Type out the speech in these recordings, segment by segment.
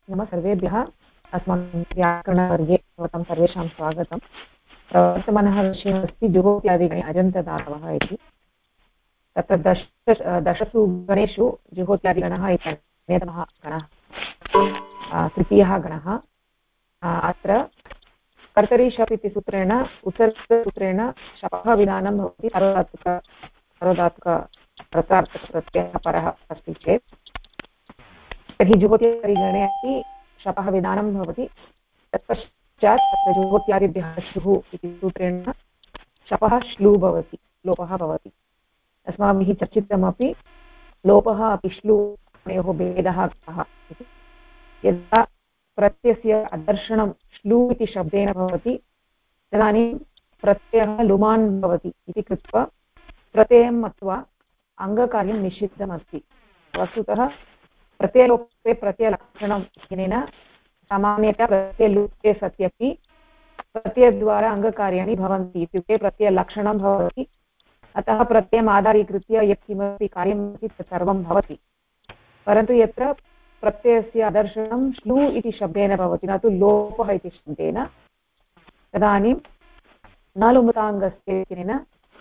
नमः सर्वेभ्यः। अस्माकं व्याकरणवर्गे भवतां सर्वेषां स्वागतं। वर्तमानः विषयः अस्ति जुहोत्यादिगणे अजन्तदातवः इति। तत्र दशसु गणेषु जुहोत्यादिगणः इति अन्यतमः गणः, तृतीयः गणः। अत्र कर्तरि शप् इति सूत्रेण उत्तरसूत्रेण शपः विधानं भवति। सार्वधातुकप्रत्ययः परः अस्ति चेत् तर्हि जुहोत्यादिगणे अपि शपः विधानं भवति। तत्पश्चात् तत्र जुहोत्यादिभ्यः श्लुः इति सूत्रेण शपः श्लू भवति, लोपः भवति। अस्माभिः चर्चितमपि लोपः अपि श्लूयोः भेदः कः इति। यदा प्रत्ययस्य अदर्शनं श्लू इति शब्देन भवति तदानीं प्रत्ययः लुमान् भवति इति कृत्वा प्रत्ययं मत्वा अङ्गकार्यं निषिद्धमस्ति। वस्तुतः प्रत्ययलोपे प्रत्ययलक्षणम् इत्यनेन सामान्यतया प्रत्ययलोपे सत्यपि प्रत्ययद्वारा अङ्गकार्याणि भवन्ति, इत्युक्ते प्रत्ययलक्षणं भवति। अतः प्रत्ययम् आधारीकृत्य यत्किमपि कार्यमस्ति तत् सर्वं भवति। परन्तु यत्र प्रत्ययस्य अदर्शनं श्लू इति शब्देन भवति, न तु लोपः इति शब्देन, तदानीं न लुमताङ्गस्य इत्यनेन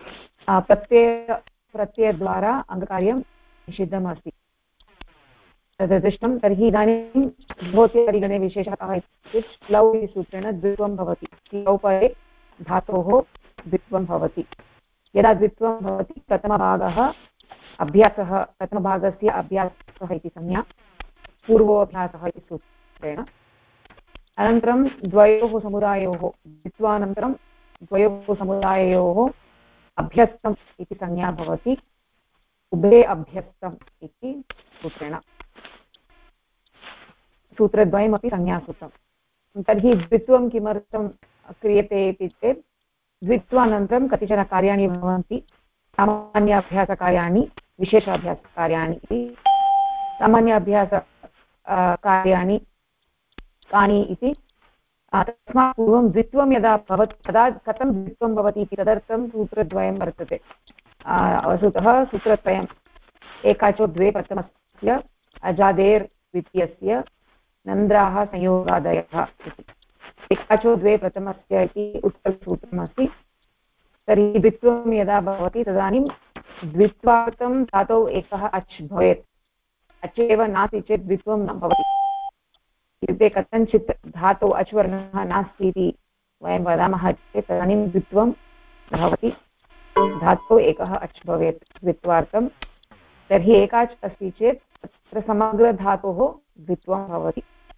प्रत्ययद्वारा अङ्गकार्यं निषिद्धमस्ति। तदृष्टं। तर्हि इदानीं जुहोत्यादिगणे विशेषः कः इत्युक्ते श्लौ इति सूत्रेण द्वित्वं भवति। श्लौ परे धातोः द्वित्वं भवति। यदा द्वित्वं भवति प्रथमभागः अभ्यासः, प्रथमभागस्य अभ्यासः इति संज्ञा, पूर्वोऽभ्यासः इति सूत्रेण। अनन्तरं द्वयोः समुदायोः, द्वित्वानन्तरं द्वयोः समुदायोः अभ्यस्तम् इति संज्ञा भवति। उभे अभ्यस्तम् इति सूत्रेण। सूत्रद्वयमपि संज्ञासूत्रं। तर्हि द्वित्वं किमर्थं क्रियते इति चेत् द्वित्वानन्तरं कतिचन कार्याणि भवन्ति। सामान्याभ्यासकार्याणि, विशेषाभ्यासकार्याणि इति। सामान्याभ्यास कार्याणि कानि इति। तस्मात् पूर्वं द्वित्वं यदा भवति तदा कथं द्वित्वं भवति इति तदर्थं सूत्रद्वयं वर्तते। वस्तुतः सूत्रत्रयम्। एकाचो द्वे प्रथमस्य, अजादेर् द्वितीयस्य, नन्द्राः संयोगादयः इति। एकाचो द्वे प्रथमस्य इति उत्तरसूत्रमस्ति। तर्हि द्वित्वं यदा भवति तदानीं द्वित्वार्थं धातौ एकः अच् भवेत्। अच् एव नास्ति चेत् द्वित्वं न भवति। इत्युक्ते कथञ्चित् धातौ अच् वर्णः नास्ति इति वयं वदामः चेत् तदानीं द्वित्वं न भवति। धातौ एकः अच् भवेत् द्वित्वार्थं। तर्हि एकाच् अस्ति चेत् तत्र समग्रधातोः द्वित्वं भवति।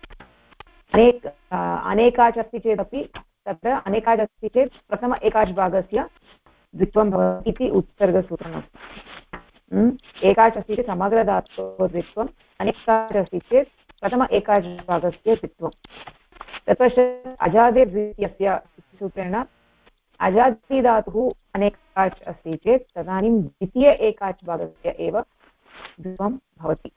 अनेकाच् अस्ति चेदपि तत्र अनेकाच् अस्ति चेत् प्रथम एकाच् भागस्य द्वित्वं भवति इति उत्सर्गसूत्रमस्ति। एकाच् अस्ति चेत् समग्रधातोः द्वित्वम्, अनेकाच् अस्ति चेत् प्रथम एकाच् भागस्य द्वित्वं। तत्पश्चात् अजादेर् द्वितीयस्य सूत्रेण अजादिधातुः अनेकाच् अस्ति चेत् तदानीं द्वितीय एकाच् भागस्य एव द्वित्वं भवति।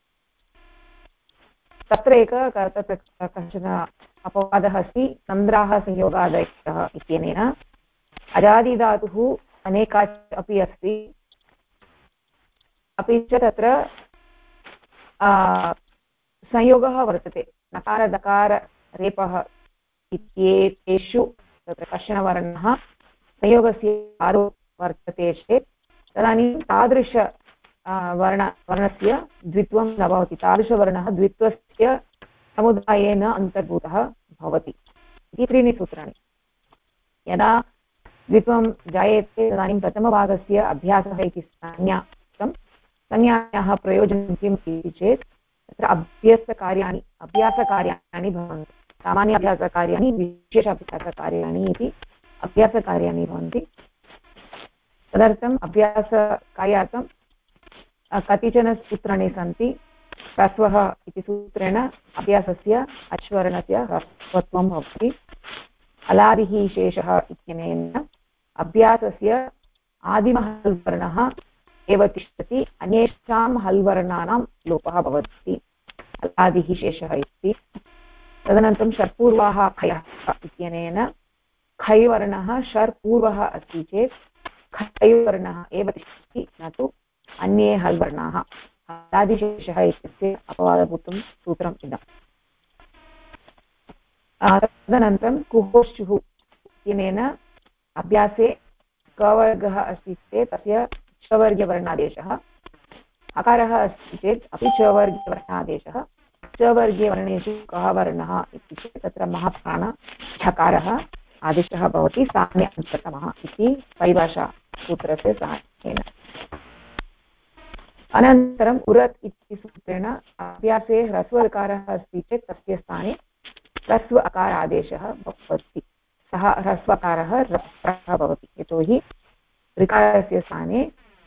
तत्र तत्र कश्चन अपवादः अस्ति। नन्द्राः संयोगादयः इत्यनेन अजादिधातुः अनेकाच् अपि अस्ति, अपि च तत्र संयोगः वर्तते। नकार दकार रेपः इत्येतेषु तत्र कश्चन वर्णः संयोगस्य आरो वर्तते चेत् तदानीं तादृश वर्णस्य द्वित्वं न भवति। तादृशवर्णः द्वित्वस्य समुदायेन अन्तर्भूतः भवति इति त्रीणि सूत्राणि। यदा द्वित्वं जायते तदानीं प्रथमभागस्य अभ्यासः इति संज्ञायाः प्रयोजनं किम् इति चेत् तत्र अभ्यासकार्याणि भवन्ति। सामान्य अभ्यासकार्याणि, विशेष अभ्यासकार्याणि इति अभ्यासकार्याणि भवन्ति। तदर्थम् अभ्यासकार्यार्थं कतिचन सूत्राणि सन्ति। ह्रस्वः इति सूत्रेण अभ्यासस्य अच्वर्णस्य ह्रस्वत्वं भवति। अलादिः शेषः इत्यनेन अभ्यासस्य आदिमः हल्वर्णः एव तिष्ठति, अन्येषां हल्वर्णानां लोपः भवति। अलादिः शेषः इति। तदनन्तरं षट्पूर्वाः खयः इत्यनेन खैवर्णः षट्पूर्वः अस्ति चेत् खैवर्णः एव तिष्ठति, न तु अन्ये हल्वर्णाः। अलादिशेषः इत्यस्य अपवादभूतं सूत्रम् इदम्। तदनन्तरं कुहोश्चुः इत्यनेन अभ्यासे कवर्गः अस्ति चेत् तस्य चवर्गवर्णादेशः अकारः अस्ति चेत् अपि चवर्गवर्णादेशः चवर्गीयवर्णेषु कः वर्णः इति चेत् तत्र महाप्राण ढकारः आदेशः भवति स्थाने अन्ततमः इति परिभाषासूत्रस्य साहाय्येन अनन्तरम् उरत् इति सूत्रेण अभ्यासे ह्रस्वकारः अस्ति चेत् तस्य स्थाने ह्रस्व अकार आदेशः भवति सः ह्रस्वकारः रस्वः भवति यतोहि ऋकारस्य स्थाने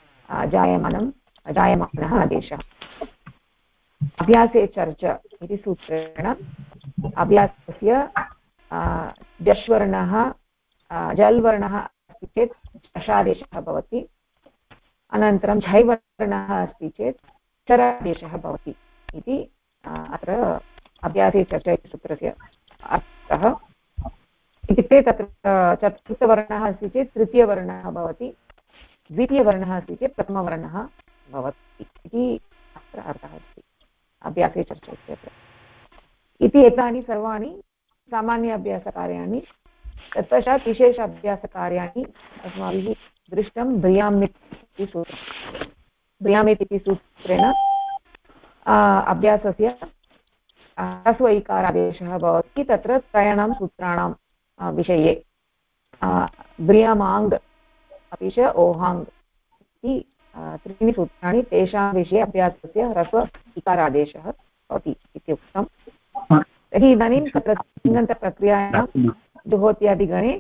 जायमानः आदेशः अभ्यासे चर्च इति सूत्रेण अभ्यासस्य जश्वर्णः जल्वर्णः अस्ति चेत् चषादेशः भवति अनन्तरं झैवर्णः अस्ति चेत् चरादेशः भवति इति अत्र अभ्यासे चर्चा इति सूत्रस्य अर्थः इत्युक्ते तत्र चतुर्थवर्णः अस्ति चेत् तृतीयवर्णः भवति द्वितीयवर्णः अस्ति चेत् प्रथमवर्णः भवति इति अत्र अर्थः अस्ति अभ्यासे चर्चा इत्यत्र इति एतानि सर्वाणि सामान्य अभ्यासकार्याणि तत्पश्चात् विशेष अभ्यासकार्याणि अस्माभिः दृष्टं ब्रियामित् इति सूत्रं ब्रियामित् इति सूत्रेण अभ्यासस्य ह्रस्व इकारादेशः भवति तत्र त्रयाणां सूत्राणां विषये ब्रियामाङ्ग् अपि च ओहाङ्ग् इति त्रीणि सूत्राणि तेषां विषये अभ्यासस्य ह्रस्व इकारादेशः भवति इत्युक्तम् तर्हि इदानीं तत्र तिङन्तप्रक्रियायां जुहोत्यादिगणे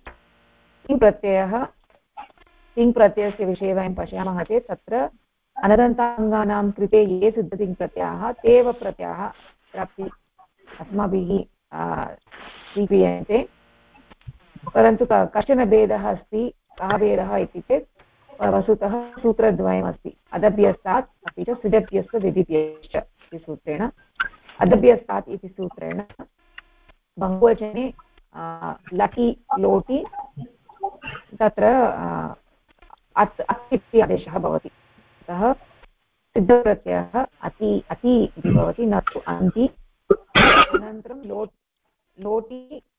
तिङ्प्रत्ययस्य विषये वयं पश्यामः चेत् तत्र अनदन्ताङ्गानां कृते ये सिद्धतिङ्प्रत्ययाः ते एव प्रत्ययाः प्राप्ति अस्माभिः स्वीक्रियन्ते परन्तु कश्चन भेदः अस्ति कः भेदः इति चेत् वस्तुतः सूत्रद्वयमस्ति अदभ्यस्तात् अपि च सिदभ्यस्त विधिभ्यश्च इति सूत्रेण अदभ्यस्तात् इति सूत्रेण बहुवचने लटि लोटि तत्र अत् इति आदेशः भवति अतः सिद्धप्रत्ययः अति इति भवति न तु अन्ति अनन्तरं लोटि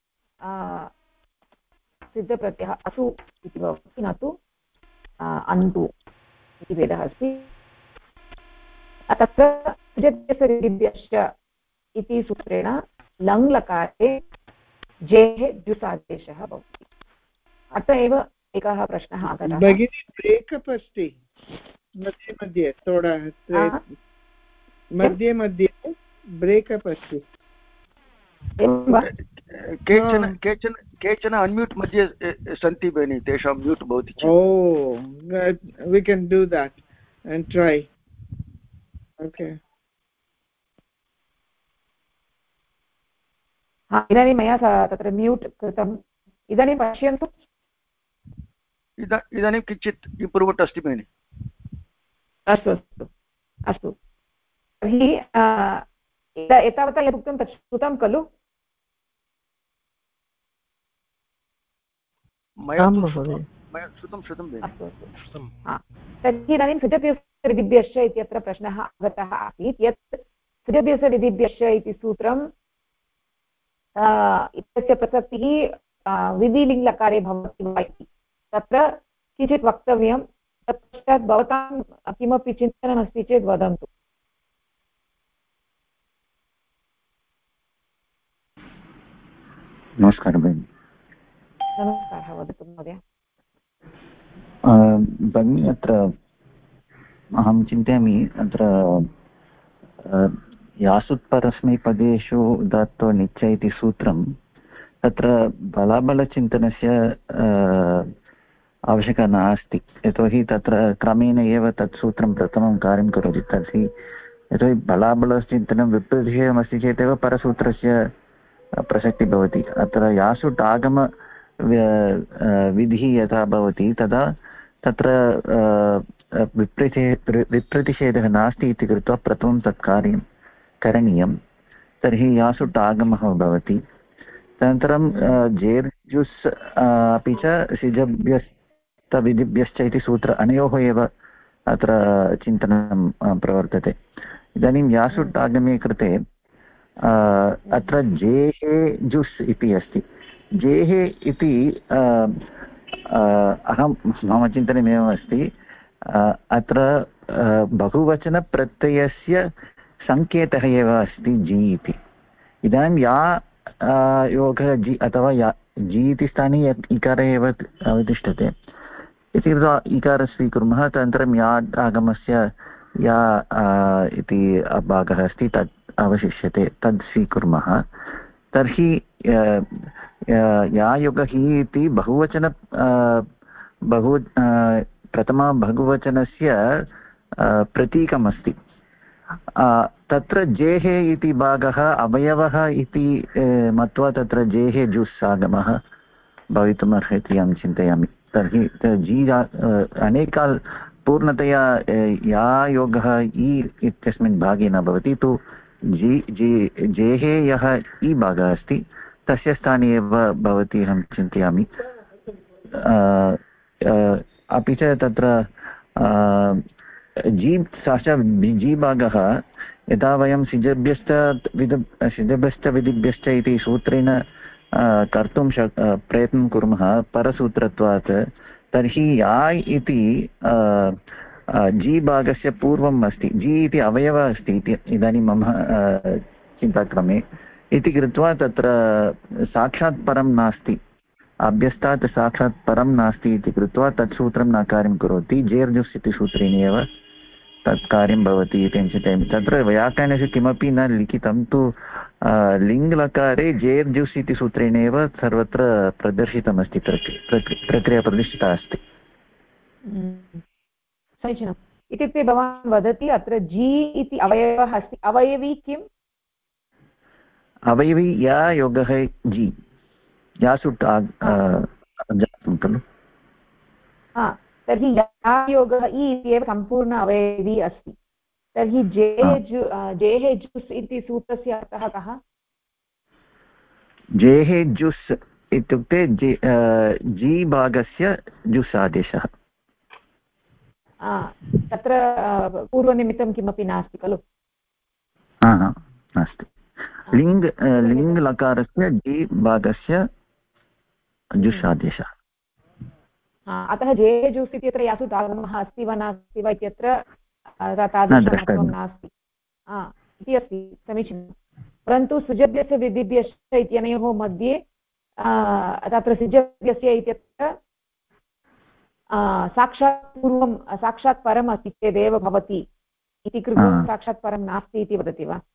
सिद्धप्रत्ययः असु इति भवति न तु अन्तु इति भेदः अस्ति तत्र सिद्धभ्यश्च इति सूत्रेण लङ् लकारे जेः जुसादेशः भवति अतः एव एकः प्रश्नः आगतः भगिनी ब्रेकप् अस्ति मध्ये थोडा मध्ये ब्रेकप् अस्ति केचन अन्म्यूट् मध्ये सन्ति भगिनि तेषां म्यूट् भवति we can do that and try okay इदानीं मया तत्र म्यूट् कृतम् इदानीं पश्यन्तु इदानीं किञ्चित् इम्प्रूव्मेण्ट् अस्ति भगिनि अस्तु अस्तु अस्तु तर्हि एतावता यदुक्तं तत् श्रुतं खलु तर्हि इदानीं सिद्धभ्यस्तविधिभ्यश्च इत्यत्र प्रश्नः आगतः आसीत् यत् सिद्धभ्यस्तविधिभ्यश्च इति सूत्रं इत्यस्य प्रसक्तिः विधिलिङ्लकारे भवति वा इति तत्र किञ्चित् वक्तव्यं तत्पश्चात् भवतां किमपि चिन्तनमस्ति चेत् वदन्तु नमस्कारः भगिनि नमस्कारः वदतु महोदय भगिनि अत्र अहं चिन्तयामि अत्र यासुत्परस्मैपदेषु उदात्तो नित्य इति सूत्रं तत्र बलाबलचिन्तनस्य आवश्यकता नास्ति यतोहि तत्र क्रमेण एव तत् सूत्रं प्रथमं कार्यं करोति तर्हि यतोहि बलाबलचिन्तनं विप्रतिषेधमस्ति चेदेव परसूत्रस्य प्रसक्तिः भवति अत्र यासुट् आगम विधिः यथा भवति तदा तत्र विप्रतिषेधः नास्ति इति कृत्वा प्रथमं तत् कार्यं करणीयं तर्हि यासुट् आगमः भवति तदनन्तरं जेर्जुस् अपि च सिजभ्यस्तविधिभ्यश्च इति सूत्र अनयोः एव अत्र चिन्तनं प्रवर्तते इदानीं यासुट् आगमे कृते अत्र जेहे जुस् इति अस्ति जेहे इति अहं मम चिन्तनमेवम् अस्ति अत्र बहुवचनप्रत्ययस्य सङ्केतः एव अस्ति जी इति इदानीं या योगः जी अथवा या जी इति स्थाने यत् इकारः एव अवतिष्ठते इति कृत्वा इकारः स्वीकुर्मः तदनन्तरं या आगमस्य या इति भागः अस्ति तत् अवशिष्यते तद् स्वीकुर्मः तर्हि या योगः हि इति बहुवचन प्रथमा बहुवचनस्य प्रतीकमस्ति तत्र जेहे इति भागः अवयवः इति मत्वा तत्र जेहे जुस् आगमः भवितुमर्हति अहं चिन्तयामि तर्हि जी अनेकाल् पूर्णतया या योगः इ इत्यस्मिन् भागे न भवति तु जेहे यः इ भागः अस्ति तस्य स्थाने एव भवति अहं चिन्तयामि अपि च तत्र जी साक्षात् जी भागः यदा वयं सिजभ्यश्च विधिभ्यश्च इति सूत्रेण कर्तुं प्रयत्नं कुर्मः परसूत्रत्वात् तर्हि या इति जी भागस्य पूर्वम् अस्ति जी इति अवयवः अस्ति इति इदानीं मम चिन्ताक्रमे इति कृत्वा तत्र साक्षात् परं नास्ति अभ्यस्तात् साक्षात् परं नास्ति इति कृत्वा तत् सूत्रं न कार्यं करोति जेर्जुस् इति सूत्रेण एव तत् कार्यं भवति इति चिन्तयामि तत्र व्याकरणस्य किमपि न लिखितं तु लिङ्लकारे जेर्जुस् इति सूत्रेण एव सर्वत्र प्रदर्शितमस्ति प्रक्रिया प्रतिष्ठिता अस्ति समीचीनम् इत्युक्ते भवान् वदति अत्र जी इति अवयवः अस्ति अवयवी किम् अवयवी या योगः जी यासुट् जातं खलु तर्हि या योगः इ इत्येव सम्पूर्ण अवयवी अस्ति तर्हि जेहे जुस् इति सूत्रस्य अर्थः कः जेहे जुस् इत्युक्ते जी भागस्य जुस् आदेशः तत्र पूर्वनिमित्तं किमपि नास्ति खलु नास्ति लिङ् लकारस्य जी भागस्य जुस् आदेशः अतः जे जुस् इत्यत्र यासुट् आगमः अस्ति वा नास्ति वा इत्यत्र तादृशं नास्ति इति अस्ति समीचीनं परन्तु सुजभ्यस्य विधिभ्यश्च इत्यनयोः मध्ये तत्र सुजभ्यस्य इत्यत्र साक्षात् पूर्वं साक्षात् परम् अस्ति चेदेव भवति इति कृत्वा साक्षात् परं नास्ति इति वदति वा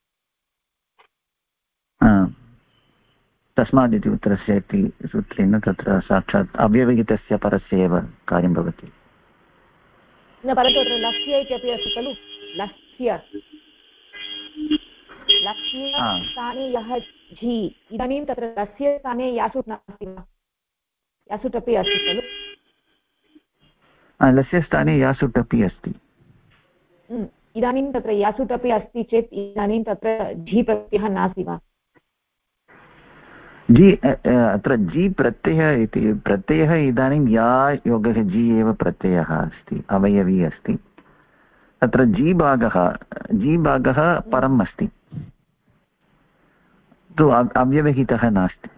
तस्मादिति उत्तरस्य इति सूत्रेण तत्र साक्षात् अव्यवहितस्य परस्य एव कार्यं भवति न परन्तु अत्र लक्ष्य इत्यपि अस्ति खलु लक्ष्य स्थाने यः झि इदानीं तत्र लस्य स्थाने यासुट् नास्ति वा यासुट् अपि अस्ति खलु लस्य स्थाने यासुट् अपि अस्ति इदानीं तत्र यासुट् अपि अस्ति चेत् इदानीं तत्र झि प्रत्ययः नास्ति वा जी अत्र जी प्रत्ययः इति प्रत्ययः इदानीं या योगः जी एव प्रत्ययः अस्ति अवयवी अस्ति तत्र जी भागः परम् अस्ति तु अव्यवहितः नास्ति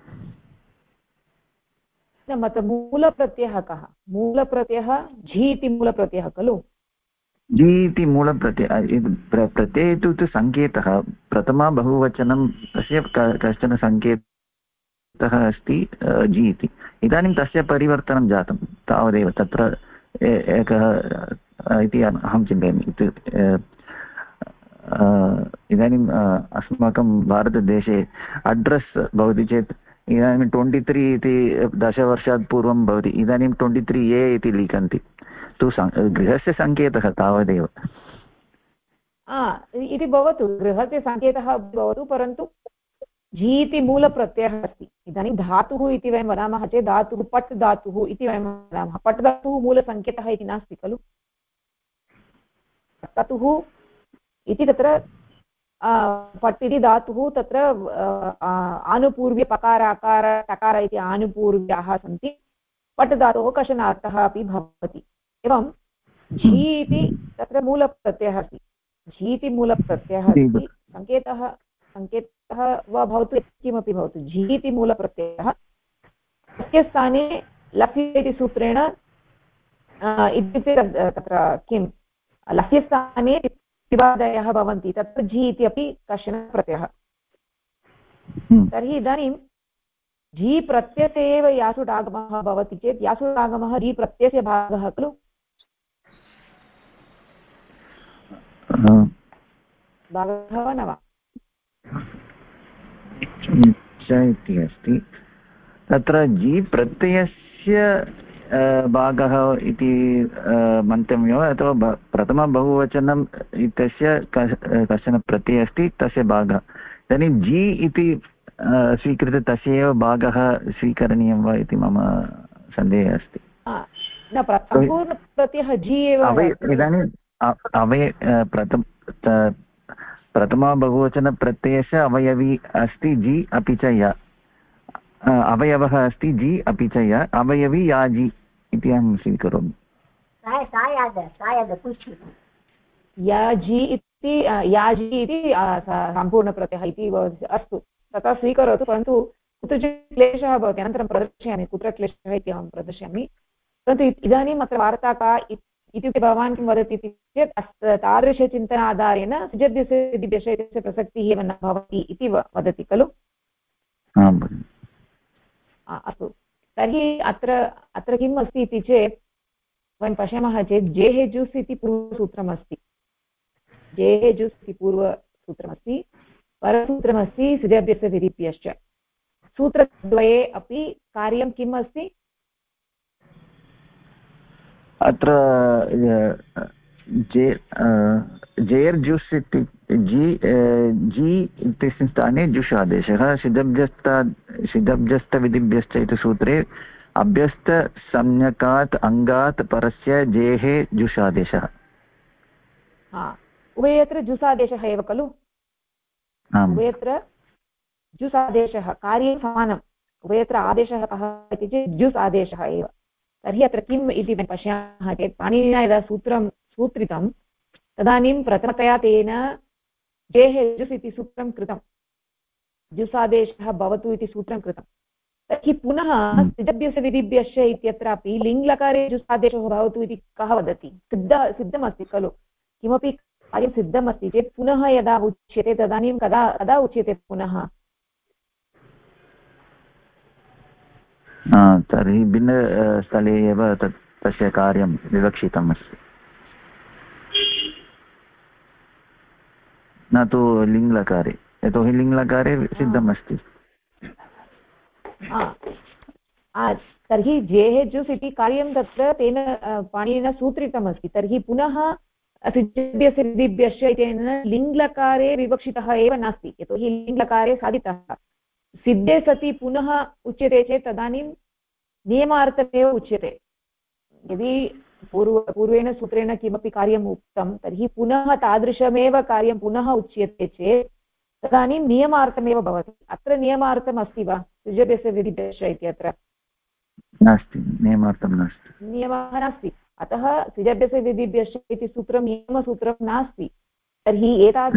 मूलप्रत्ययः कः मूलप्रत्ययः झि इति मूलप्रत्ययः खलु जी इति मूलप्रत्ययः प्रत्ययः तु सङ्केतः प्रथमा बहुवचनं तस्य कश्चन सङ्केतः अस्ति जी इति इदानीं तस्य परिवर्तनं जातं तावदेव तत्र एकः इति अहं चिन्तयामि इदानीम् अस्माकं भारतदेशे अड्रेस् भवति चेत् इदानीं 23 इति 10 वर्षात् पूर्वं भवति इदानीं 23A इति लिखन्ति तु गृहस्य सङ्केतः तावदेव इति भवतु गृहस्य सङ्केतः भवतु परन्तु झि इति मूलप्रत्ययः अस्ति इदानीं धातुः इति वयं वदामः चेत् धातुः पट् धातुः इति वयं वदामः पट् धातुः मूलसङ्केतः इति नास्ति खलु धातुः इति तत्र पट् इति धातुः तत्र आनुपूर्व्य पकार अकार टकार इति आनुपूर्व्याः सन्ति पट् धातोः कश्चन अर्थः अपि भवति एवं झि इति तत्र मूलप्रत्ययः अस्ति झि इति मूलप्रत्ययः अस्ति सङ्केतः सङ्केतः वा भवतु किमपि भवतु झि इति मूलप्रत्ययः तस्य स्थाने लफि इति सूत्रेण इत्युक्ते तत्र किं लफ्यस्थाने विवादयः भवन्ति तत्र झि इति अपि कश्चन प्रत्ययः तर्हि इदानीं झि प्रत्ययस्य एव यासुडागमः भवति चेत् यासुडागमः झि प्रत्ययस्य भागः खलु भागः वा न वा इति अस्ति तत्र झि प्रत्ययस्य भागः इति मन्तव्यो अथवा प्रथमबहुवचनम् इत्यस्य कश्चन प्रत्ययः अस्ति तस्य भागः इदानीं झि इति स्वीकृत्य तस्य एव भागः स्वीकरणीयं वा इति मम सन्देहः अस्ति न सम्पूर्णप्रत्ययः झि एव इदानीम् अवय प्रथमबहुवचनप्रत्ययस्य अवयवी अस्ति झि अपि च य अवयवः अस्ति झि अपि च य अवयवी या झि इति अहं स्वीकरोमि याजि इति सम्पूर्णप्रत्ययः इति अस्तु तथा स्वीकरोतु परन्तु कुत्रचित् क्लेशः भवति अनन्तरं प्रदर्शयामि कुत्र क्लेशः इति अहं प्रदर्शयामि परन्तु इदानीम् अत्र वार्ता का इत्युक्ते भवान् किं वदति इति चेत् तादृशचिन्तनाधारेण सुजद्यस्य प्रसक्तिः एव न भवति इति वदति खलु अस्तु तर्हि अत्र किम् अस्ति इति चेत् वयं पश्यामः चेत् जेः जुस् इति पूर्वसूत्रमस्ति जेः जुस् इति पूर्वसूत्रमस्ति परसूत्रमस्ति सुजभ्यस्य विधिभ्यश्च सूत्रद्वये अपि कार्यं किम् अस्ति अत्र जेर्जुस् इति जि इत्यस्य स्थाने जुष् आदेशः सिदभ्यस्तविधिभ्यश्च इति सूत्रे अभ्यस्तसंज्ञकात् अङ्गात् परस्य जेः जुष् आदेशः उभयत्र जुस् आदेशः एव खलु उभयत्र जुस् आदेशः कार्यं समानम् उभयत्र आदेशः कः इति चेत् जुस् आदेशः एव तर्हि अत्र किम् इति पश्यामः चेत् पाणिनिना यदा सूत्रं सूत्रितं तदानीं प्रथमतया तेन जेः जुस् इति सूत्रं कृतं जुस् आदेशः भवतु इति सूत्रं कृतं तर्हि पुनः सिद्धभ्यस्य विधिभ्यश्च इत्यत्रापि लिङ्लकारे जुस् आदेशः भवतु इति कः वदति सिद्धमस्ति खलु किमपि कार्यं सिद्धमस्ति चेत् पुनः यदा उच्यते तदानीं कदा उच्यते पुनः तर्हि भिन्नस्थले एव तस्य कार्यं विवक्षितम् अस्ति न तु लिङ्लकारे यतोहि लिङ्लकारे सिद्धमस्ति तर्हि जेः जुस् इति कार्यं तत्र तेन पाणिनिना सूत्रितमस्ति तर्हि पुनः सिद्धभ्यस्य विधिभ्यश्च इत्यनेन लिङ्लकारे विवक्षितः एव नास्ति यतोहि लिङ्लकारे साधितः सिद्धे सति पुनः उच्यते चेत् तदानीं नियमार्थमेव उच्यते यदि पूर्वेण सूत्रेण किमपि कार्यम् उक्तं तर्हि पुनः तादृशमेव कार्यं पुनः उच्यते चेत् तदानीं नियमार्थमेव भवति अत्र नियमार्थम् अस्ति वा सिद्धभ्यस्य विधिभ्यश्च इत्यत्र नास्ति नियमार्थं नास्ति नियमः नास्ति अतः सिद्धभ्यस्य विधिभ्यश्च इति सूत्रं नियमसूत्रं नास्ति तर्हि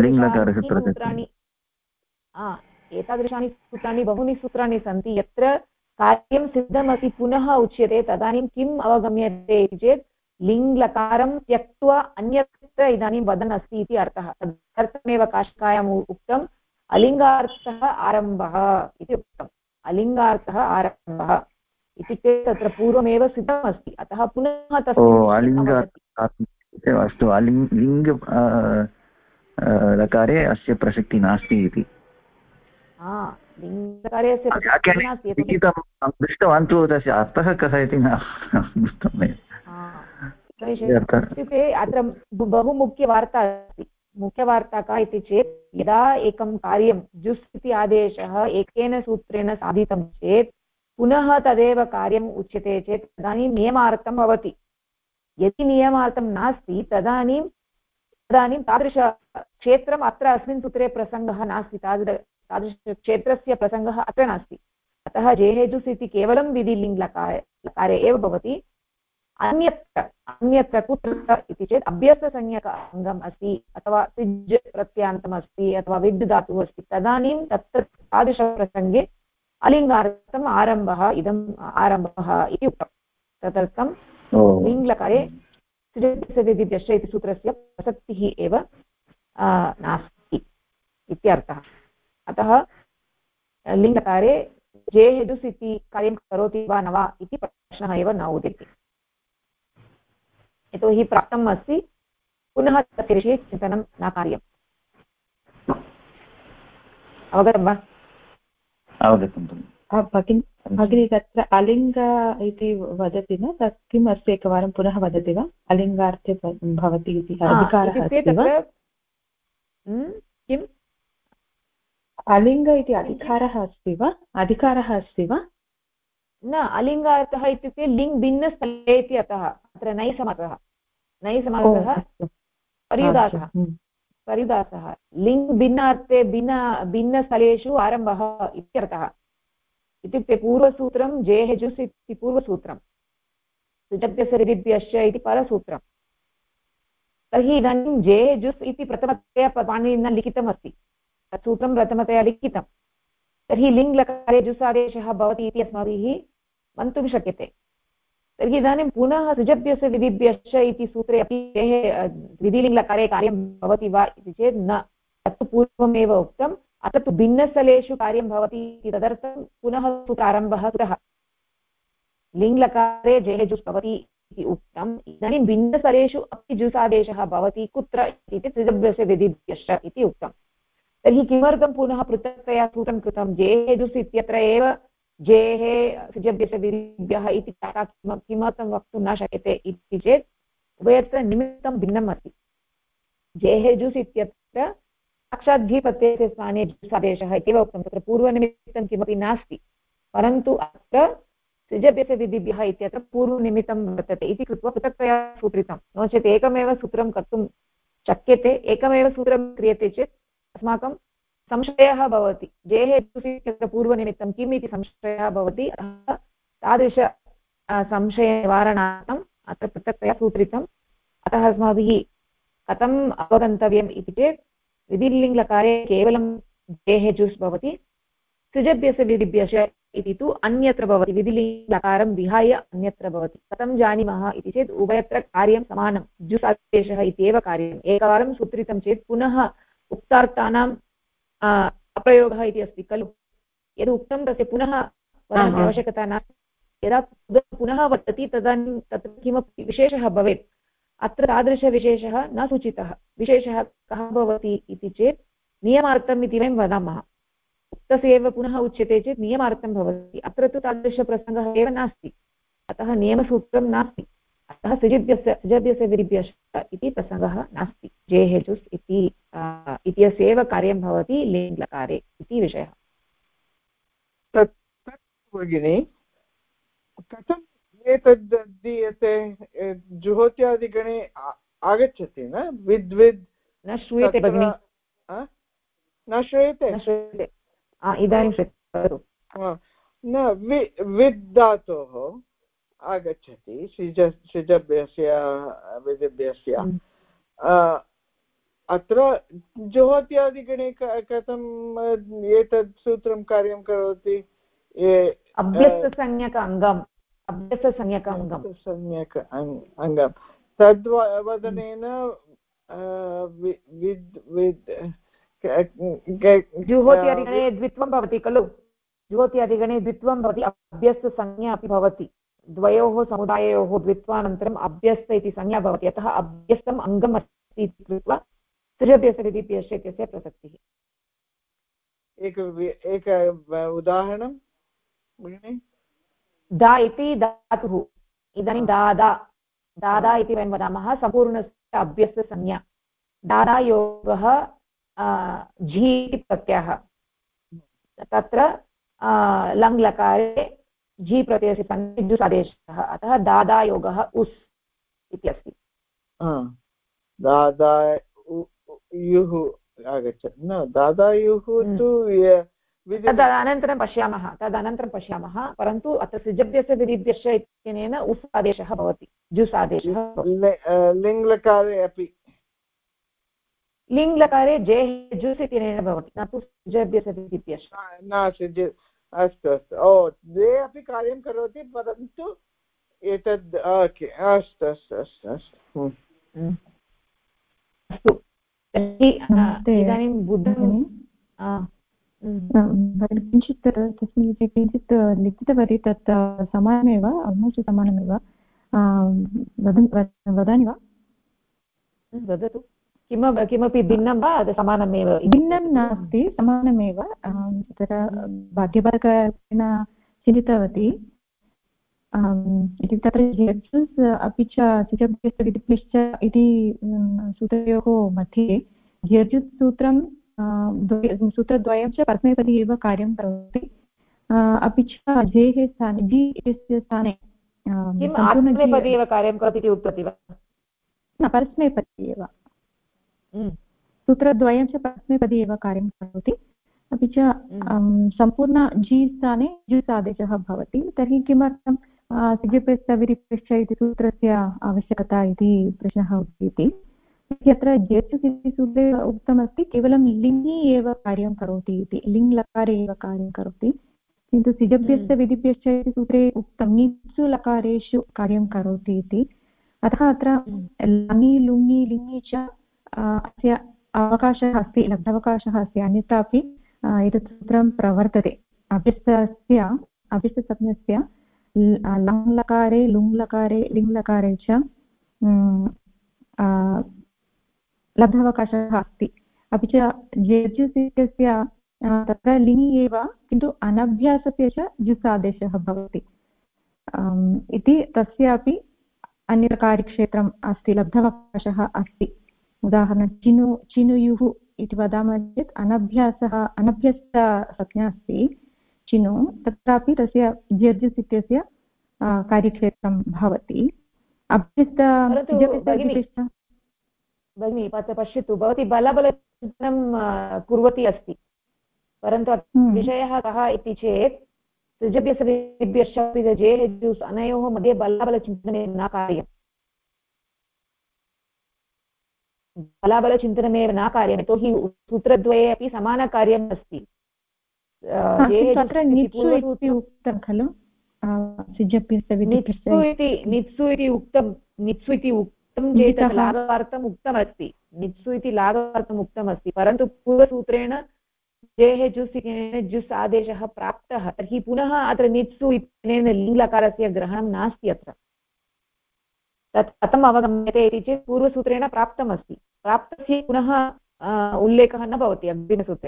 एतादृशानि सूत्राणि बहूनि सूत्राणि सन्ति यत्र कार्यं सिद्धमपि पुनः उच्यते तदानीं किम् अवगम्यते इति चेत् लिङ्लकारं त्यक्त्वा अन्यत्र इदानीं वदन् अस्ति इति अर्थः तदर्थमेव काशिकायाम् उक्तम् अलिङ्गार्थः आरम्भः इति उक्तम् अलिङ्गार्थः आरम्भः इत्युक्ते तत्र पूर्वमेव सिद्धमस्ति अतः पुनः तस्य अस्तु लिङ्ग लकारे अस्य प्रसक्तिः नास्ति इति लिङ्गकारे दृष्टवान् तु तस्य अर्थः कः इति न दृष्टम् इत्युक्ते अत्र बहु मुख्यवार्ता अस्ति मुख्यवार्ता का इति चेत् यदा एकं कार्यं जुस् इति आदेशः एकेन सूत्रेण साधितं चेत् पुनः तदेव कार्यम् उच्यते चेत् तदानीं नियमार्थं भवति यदि नियमार्थं नास्ति तदानीं तादृशक्षेत्रम् अत्र अस्मिन् सूत्रे प्रसङ्गः नास्ति तादृशक्षेत्रस्य प्रसङ्गः अत्र नास्ति अतः जेः जुस् इति केवलं विधिलिङ्ग् लकारे एव भवति अन्यत्र कुत्र इति चेत् अभ्यस्तसंज्ञक अङ्गम् अस्ति अथवा सिज् प्रत्यान्तम् अस्ति अथवा विड् धातुः अस्ति तदानीं तत्र तादृशप्रसङ्गे अलिङ्गार्थम् आरम्भः इति उक्तं तदर्थं लिङ्लकारे सिजव्यस्य इति सूत्रस्य प्रसक्तिः एव नास्ति इत्यर्थः अतः लिङ्लकारे जेहेदुस् इति कार्यं करोति वा न वा इति प्रश्नः एव न उदेति यतोहि प्राप्तम् अस्ति पुनः तस्य विषये चिन्तनं न कार्यम् अवगतं वा अवगतं भगिनी तत्र अलिङ्ग इति वदति न तत् किम् अस्ति एकवारं पुनः वदति वा अलिङ्गार्थे भवति इति अधिकारः अस्ति वा किम् अलिङ्ग इति अधिकारः अस्ति वा न अलिङ्गार्थः इत्युक्ते लिङ् भिन्नस्थले इति अतः अत्र नैसमतः पर्युदासः लिङ् भिन्नार्थे भिन्नस्थलेषु आरम्भः इत्यर्थः इत्युक्ते पूर्वसूत्रं जेहेजुस् इति पूर्वसूत्रं सुजभ्यस्य ऋदिभ्यश्च इति परसूत्रं तर्हि इदानीं जेहेजुस् इति प्रथमतया पाणिनिना लिखितमस्ति तत् सूत्रं प्रथमतया लिखितं तर्हि लिङ् लकारे जुस् आदेशः भवति इति अस्माभिः मन्तुं शक्यते तर्हि इदानीं पुनः सुजभ्यस्य विधिभ्यश्च इति सूत्रे अपि विधिलिङ्लकारे कार्यं भवति वा इति चेत् न तत्तु पूर्वमेव उक्तम् अत्र तु भिन्नस्थलेषु कार्यं भवति इति तदर्थं पुनः सूत्रारम्भः कृतः लिङ्लकारे जेहेजुस् भवति इति उक्तम् इदानीं भिन्नस्थलेषु अपि जुस् आदेशः भवति कुत्र इति चेत् सुजभ्यस्य विधिभ्यश्च इति उक्तं तर्हि किमर्थं पुनः पृथक्तया सूत्रं कृतं जेहेजुस् इत्यत्र एव जेः सुजभ्यस्य विधिभ्यः इति किमर्थं वक्तुं न शक्यते इति चेत् उभयत्र निमित्तं भिन्नम् अस्ति जेहेजुस् इत्यत्र साक्षाद्धिप्रत्ययस्य स्थाने जुस् आदेशः इत्येव उक्तं तत्र पूर्वनिमित्तं किमपि नास्ति परन्तु अत्र सुजभ्यस्य विधिभ्यः इत्यत्र पूर्वनिमित्तं वर्तते इति कृत्वा पृथक्तया सूत्रितं नो चेत् एकमेव सूत्रं कर्तुं शक्यते एकमेव सूत्रं क्रियते चेत् अस्माकं संशयः भवति जेहेजुस् इत्यत्र पूर्वनिमित्तं किम् इति संशयः भवति अतः तादृश संशयनिवारणार्थम् अत्र पृथक्तया सूत्रितम् अतः अस्माभिः कथम् अवगन्तव्यम् इति चेत् विधिलिङ्लकारे केवलं जेहेजुस् भवति सुजभ्यस्य विधिभ्यश्च इति तु अन्यत्र भवति विधिलिङ्लकारं विहाय अन्यत्र भवति कथं जानीमः इति चेत् उभयत्र कार्यं समानं जुस् आदेशः इत्येव कार्यम् एकवारं सूत्रितं चेत् पुनः उक्तार्थानां अप्रयोगः इति अस्ति खलु यद् उक्तं तस्य पुनः वदनस्य आवश्यकता नास्ति यदा पुनः वदति तदानीं तत्र किमपि विशेषः भवेत् अत्र तादृशविशेषः न सूचितः विशेषः कः भवति इति चेत् नियमार्थम् इति वयं वदामः उक्तस्य एव पुनः उच्यते चेत् नियमार्थं भवति अत्र तु तादृशप्रसङ्गः एव नास्ति अतः नियमसूत्रं नास्ति अतः सुजभ्यस्य विधिभ्यश्च इति प्रसङ्गः नास्ति जेहेजुस् इत्यस्य एव कार्यं भवति लिङ्लकारे इति विषयः तत् भगिनि कथम् एतद् दीयते जुहोत्यादिगणे आगच्छति न विद् न श्रूयते भगिनि न श्रूयते इदानीं श्रूयते न विद् धातोः आगच्छति सिजभ्यस्य विधिभ्यस्य अत्र जुहोत्यादिगणे कथम् एतत् सूत्रं कार्यं करोति अभ्यस्तसंज्ञक अङ्गं तद्वदनेन जुहोत्यादिगणे द्वित्वं भवति खलु जुहोत्यादिगणे द्वित्वं भवति अभ्यस्तसंज्ञा अपि भवति द्वयोः समुदाययोः द्वित्वानन्तरम् अभ्यस्त इति संज्ञा भवति अतः अभ्यस्तम् अङ्गम् अस्ति इति कृत्वा सुजभ्यस्य इत्यस्य प्रसक्तिः एक उदाहरणं भगिनि दा इति धातुः इदानीं दादा इति वयं वदामः सम्पूर्णस्य अभ्यस्तसंज्ञा दादायोगः झि प्रत्ययः तत्र लङ्लकारे झि प्रत्ययस्य स्थाने जुस् आदेशः अतः दादायोगः उस् इति अस्ति दादायुः आगच्छति न दादायुः तु तदनन्तरं पश्यामः परन्तु अत्र सिजभ्यस्य विधिभ्यश्च इत्यनेन उस् आदेशः भवति जुस् आदेशः लिङ्लकारे अपि लिङ्लकारे जेः जुस् इत्यनेन भवति न तु सिजभ्यस्य विधिभ्यश्च अस्तु अस्तु ओ द्वे अपि कार्यं करोति परन्तु एतद् ओके अस्तु अस्तु अस्तु अस्तु अस्तु तर्हि इदानीं बुद्धं किञ्चित् तस्मिन् विषये किञ्चित् लिखितवती तत् समानमेव आल्मोस्ट् समानमेव वदामि वा वदतु किमपि भिन्नं वा समानमेव भिन्नं नास्ति समानमेव तत्र बाध्यबाधकेन चिन्तितवती इत्युक्ते तत्र जड्जस् अपि च सिजभ्यश्च विधिभ्यश्च इति सूत्रयोः मध्ये जड्जस् सूत्रं सूत्रद्वयं च परस्मैपदी एव कार्यं करोति अपि च जेः स्थाने जि इत्यस्य स्थाने किम् आत्मनेपदी एव कार्यं करोति इति उक्तवती वा न परस्मैपदी एव सूत्रद्वयं च परस्मैपदी एव कार्यं करोति अपि च सम्पूर्ण जि स्थाने जुस् आदेशः भवति तर्हि किमर्थं सिजभ्यश्च विधिभ्यश्च इति सूत्रस्य आवश्यकता इति प्रश्नः उच्यते यत्र जेचुस् इति सूत्रे उक्तमस्ति केवलं लिङ्गि एव कार्यं करोति इति लिङ्लकारे एव कार्यं करोति किन्तु सिजभ्यश्च विधिभ्यश्च इति सूत्रे उक्तं नित्सु लकारेषु कार्यं करोति इति अतः अत्र लङि लुङि लिङि च अस्य अवकाशः अस्ति लब्धावकाशः अस्ति अन्यथापि एतत् सूत्रं प्रवर्तते अभ्यस्तसंज्ञस्य लङ्लकारे लुङ्लकारे लिङ्लकारे च लब्धावकाशः अस्ति अपि च जेजुस् इत्यस्य तत्र लिङि एव किन्तु अनभ्यासस्य च जुस् आदेशः भवति इति तस्यापि अन्यकार्यक्षेत्रम् अस्ति लब्धावकाशः अस्ति उदाहरणं चिनुयुः इति वदामः चेत् अनभ्यस्तसंज्ञा अस्ति चिनु तत्रापि तस्य जेजुस् इत्यस्य कार्यक्षेत्रं भवति भगिनी पश्यतु भवती बलाबलचिन्तनं कुर्वती अस्ति परन्तु विषयः कः इति चेत् सिजभ्यश्च जेः जुस् अनयोः मध्ये बलाबलचिन्तनेन न कार्यम् बलाबलचिन्तनमेव न कार्यम् यतोहि सूत्रद्वये अपि समानकार्यम् अस्ति उक्तं खलु नित्सु इति उक्तं चेत् लाघवार्थम् उक्तमस्ति नित्सु इति लाघवार्थम् उक्तमस्ति परन्तु पूर्वसूत्रेण जेः जुस् इत्यनेन जुस् आदेशः प्राप्तः तर्हि पुनः अत्र नित्सु इत्यनेन लिङ्लकारस्य ग्रहणं नास्ति अत्र तत् कथम् अवगम्यते इति चेत् पूर्वसूत्रेण प्राप्तमस्ति प्राप्तस्य पुनः उल्लेखः न भवति अग्रिमसूत्रे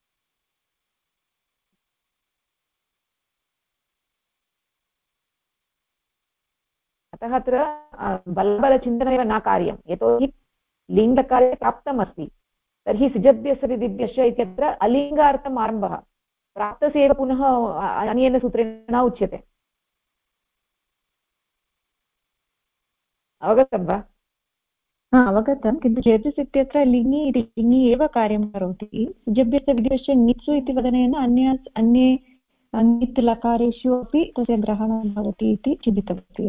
अतः अत्र बलबलचिन्तनमेव न कार्यं यतोहि लिङ्गकारे प्राप्तमस्ति तर्हि सिजभ्यश्च विधिभ्यश्च इत्यत्र अलिङ्गार्थम् आरम्भः प्राप्तस्य एव पुनः अन्येन सूत्रेण न उच्यते अवगतं वा अवगतं किन्तु जेजुस् इत्यत्र लिङि एव कार्यं करोति सिजभ्यश्च विधिभ्यश्च नित्सु इति वदनेन अन्ये नित् लकारेषु अपि तस्य ग्रहणं भवति इति चिन्तितवती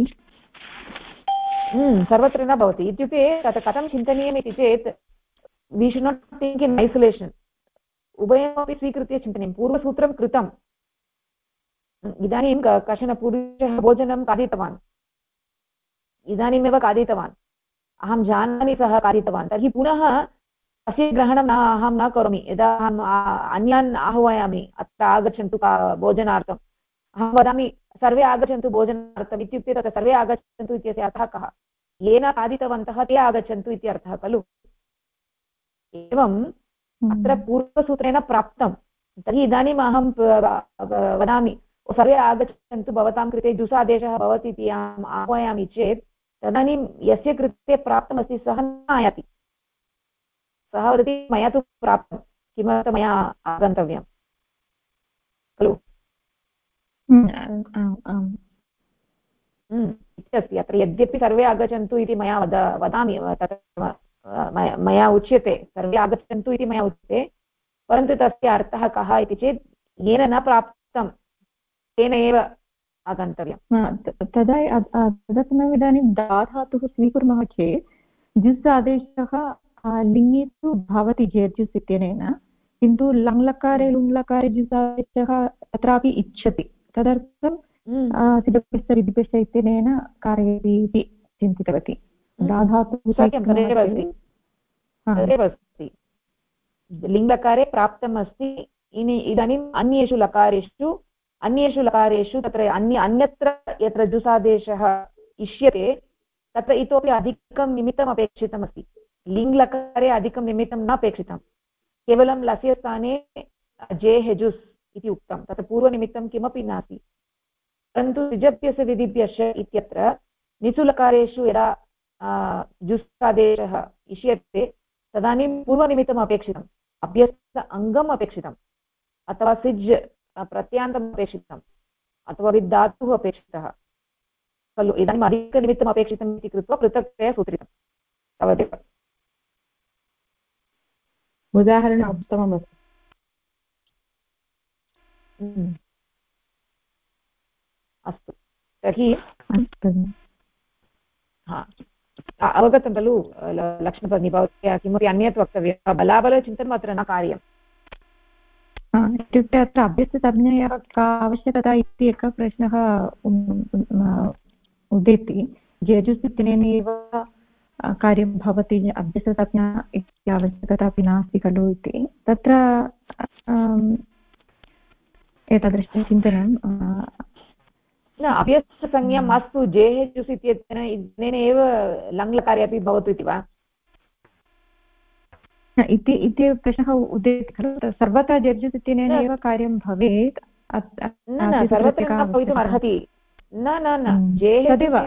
सर्वत्र न भवति इत्युक्ते तत् कथं चिन्तनीयम् इति चेत् we should not think in isolation उभयमपि स्वीकृत्य चिन्तनीयं पूर्वसूत्रं कृतम् इदानीं कश्चन पुरुषः भोजनं खादितवान् इदानीमेव खादितवान् अहं जानामि सः खादितवान् तर्हि पुनः अस्य ग्रहणं अहं न करोमि यदा अहम् अन्यान् आह्वयामि अत्र आगच्छन्तु भोजनार्थम् अहं वदामि सर्वे आगच्छन्तु भोजनार्थम् इत्युक्ते तत्र सर्वे आगच्छन्तु इत्यस्य अर्थः कः येन खादितवन्तः ते आगच्छन्तु इति अर्थः खलु एवम् अत्र पूर्वसूत्रेण प्राप्तं तर्हि इदानीम् अहं वदामि सर्वे आगच्छन्तु भवतां कृते जुस् आदेशः भवति इति अहम् आह्वयामि चेत् तदानीं यस्य कृते प्राप्तमस्ति सः न आयाति सः वदति मया तु प्राप्तं किमर्थं मया आगन्तव्यं खलु इत्यस्ति अत्र यद्यपि सर्वे आगच्छन्तु इति मया वदामि मया उच्यते सर्वे आगच्छन्तु इति मया उच्यते परन्तु तस्य अर्थः कः इति चेत् येन न प्राप्तं तेन एव आगन्तव्यं। तदर्थमेव इदानीं दा धातुः स्वीकुर्मः चेत् जुस् आदेशः लिङि तु भवति जेर्जुस् इत्यनेन, किन्तु लङ्लकारे लुङ्लकारे जुस् आदेशः तत्रापि इच्छति, तदर्थं सिद्धपिष्ट विधिपिष्ट इत्यनेन कारयति इति चिन्तितवती। दा धातुः तदेव अस्ति, लिङ्लकारे प्राप्तम् अस्ति। इदानीम् अन्येषु लकारेषु तत्र अन्यत्र यत्र जुसादेशः इष्यते तत्र इतोपि अधिकं निमित्तम् अपेक्षितमस्ति। लिङ्लकारे अधिकं निमित्तं न अपेक्षितं, केवलं लस्य स्थाने जेः जुस् इति उक्तं, तत्र पूर्वनिमित्तं किमपि नास्ति। परन्तु सिजप्यस्य विधिभ्यश्च इत्यत्र निचुलकारेषु यदा जुसादेशः इष्यते तदानीं पूर्वनिमित्तम् अपेक्षितम्, अभ्यस्त अङ्गम् अपेक्षितम्, अथवा सिज् प्रत्यान्तम् अपेक्षितम्, अथवा विद्धातुः अपेक्षितः खलु। इदानीम् अधिकनिमित्तम् अपेक्षितम् इति कृत्वा पृथक्तया सूत्रितं, तावदेव। उदाहरणम् उत्तममस्ति। अस्तु, तर्हि अवगतं खलु लक्ष्मणभगिनी, भवत्या किमपि अन्यत् वक्तव्यं? बलाबलचिन्तनम् अत्र न कार्यम्। इत्युक्ते अत्र अभ्यस्तसंज्ञया का आवश्यकता इति एकः प्रश्नः उदेति। जेजुस् इत्यनेनैव कार्यं भवति, अभ्यस्तसंज्ञा इति आवश्यकता अपि नास्ति खलु इति, तत्र एतादृशं चिन्तनं न अभ्यस्तसंज्ञा मास्तु। जेः जुस् इत्यनेन एव लङ्लकारे अपि भवतु इति वा इति प्रश्नः उदेति खलु। सर्वथा जेर्जुस् इत्यनेन एव कार्यं भवेत्, न सर्वत्र न भवितुम् अर्हति। न जेः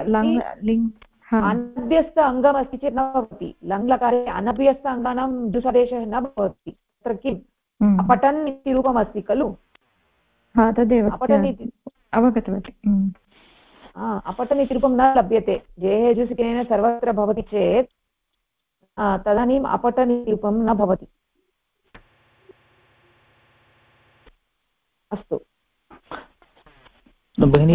अनभ्यस्त अङ्गमस्ति चेत् न भवति। लङ्लकारे अनभ्यस्त अङ्गानां जुसादेशः न भवति। तत्र किम् अपठन् इति रूपमस्ति खलु। तदेव अपठन् इति अवगतवती। अपठन् इति रूपं न लभ्यते। जेः जुस् इत्यनेन सर्वत्र भवति चेत् तदानीम् अपठन् इति रूपं न भवति। अस्तु भगिनी,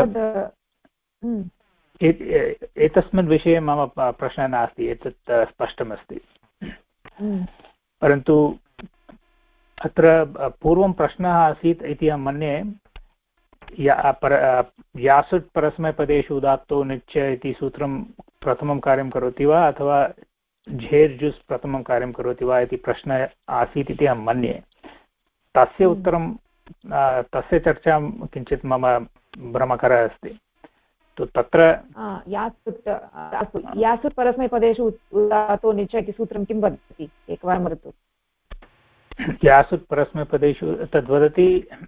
एतस्मिन् विषये मम प्रश्नः नास्ति, एतत् स्पष्टमस्ति। परन्तु अत्र पूर्वं प्रश्नः आसीत् इति अहं मन्ये, यासुट् परस्मैपदेषु उदात्तो निच्च इति सूत्रं प्रथमं कार्यं करोति वा अथवा झेर् जुस् प्रथमं कार्यं करोति वा इति प्रश्नः आसीत् इति अहं मन्ये। तस्य उत्तरं तस्य चर्चां किञ्चित् मम भ्रमकरः अस्ति। तत्र यासुट् परस्मैपदेषु उदात्तो निच्च इति सूत्रं किं वदति, एकवारं वदतु। यासुट् परस्मैपदेषु तद्वदति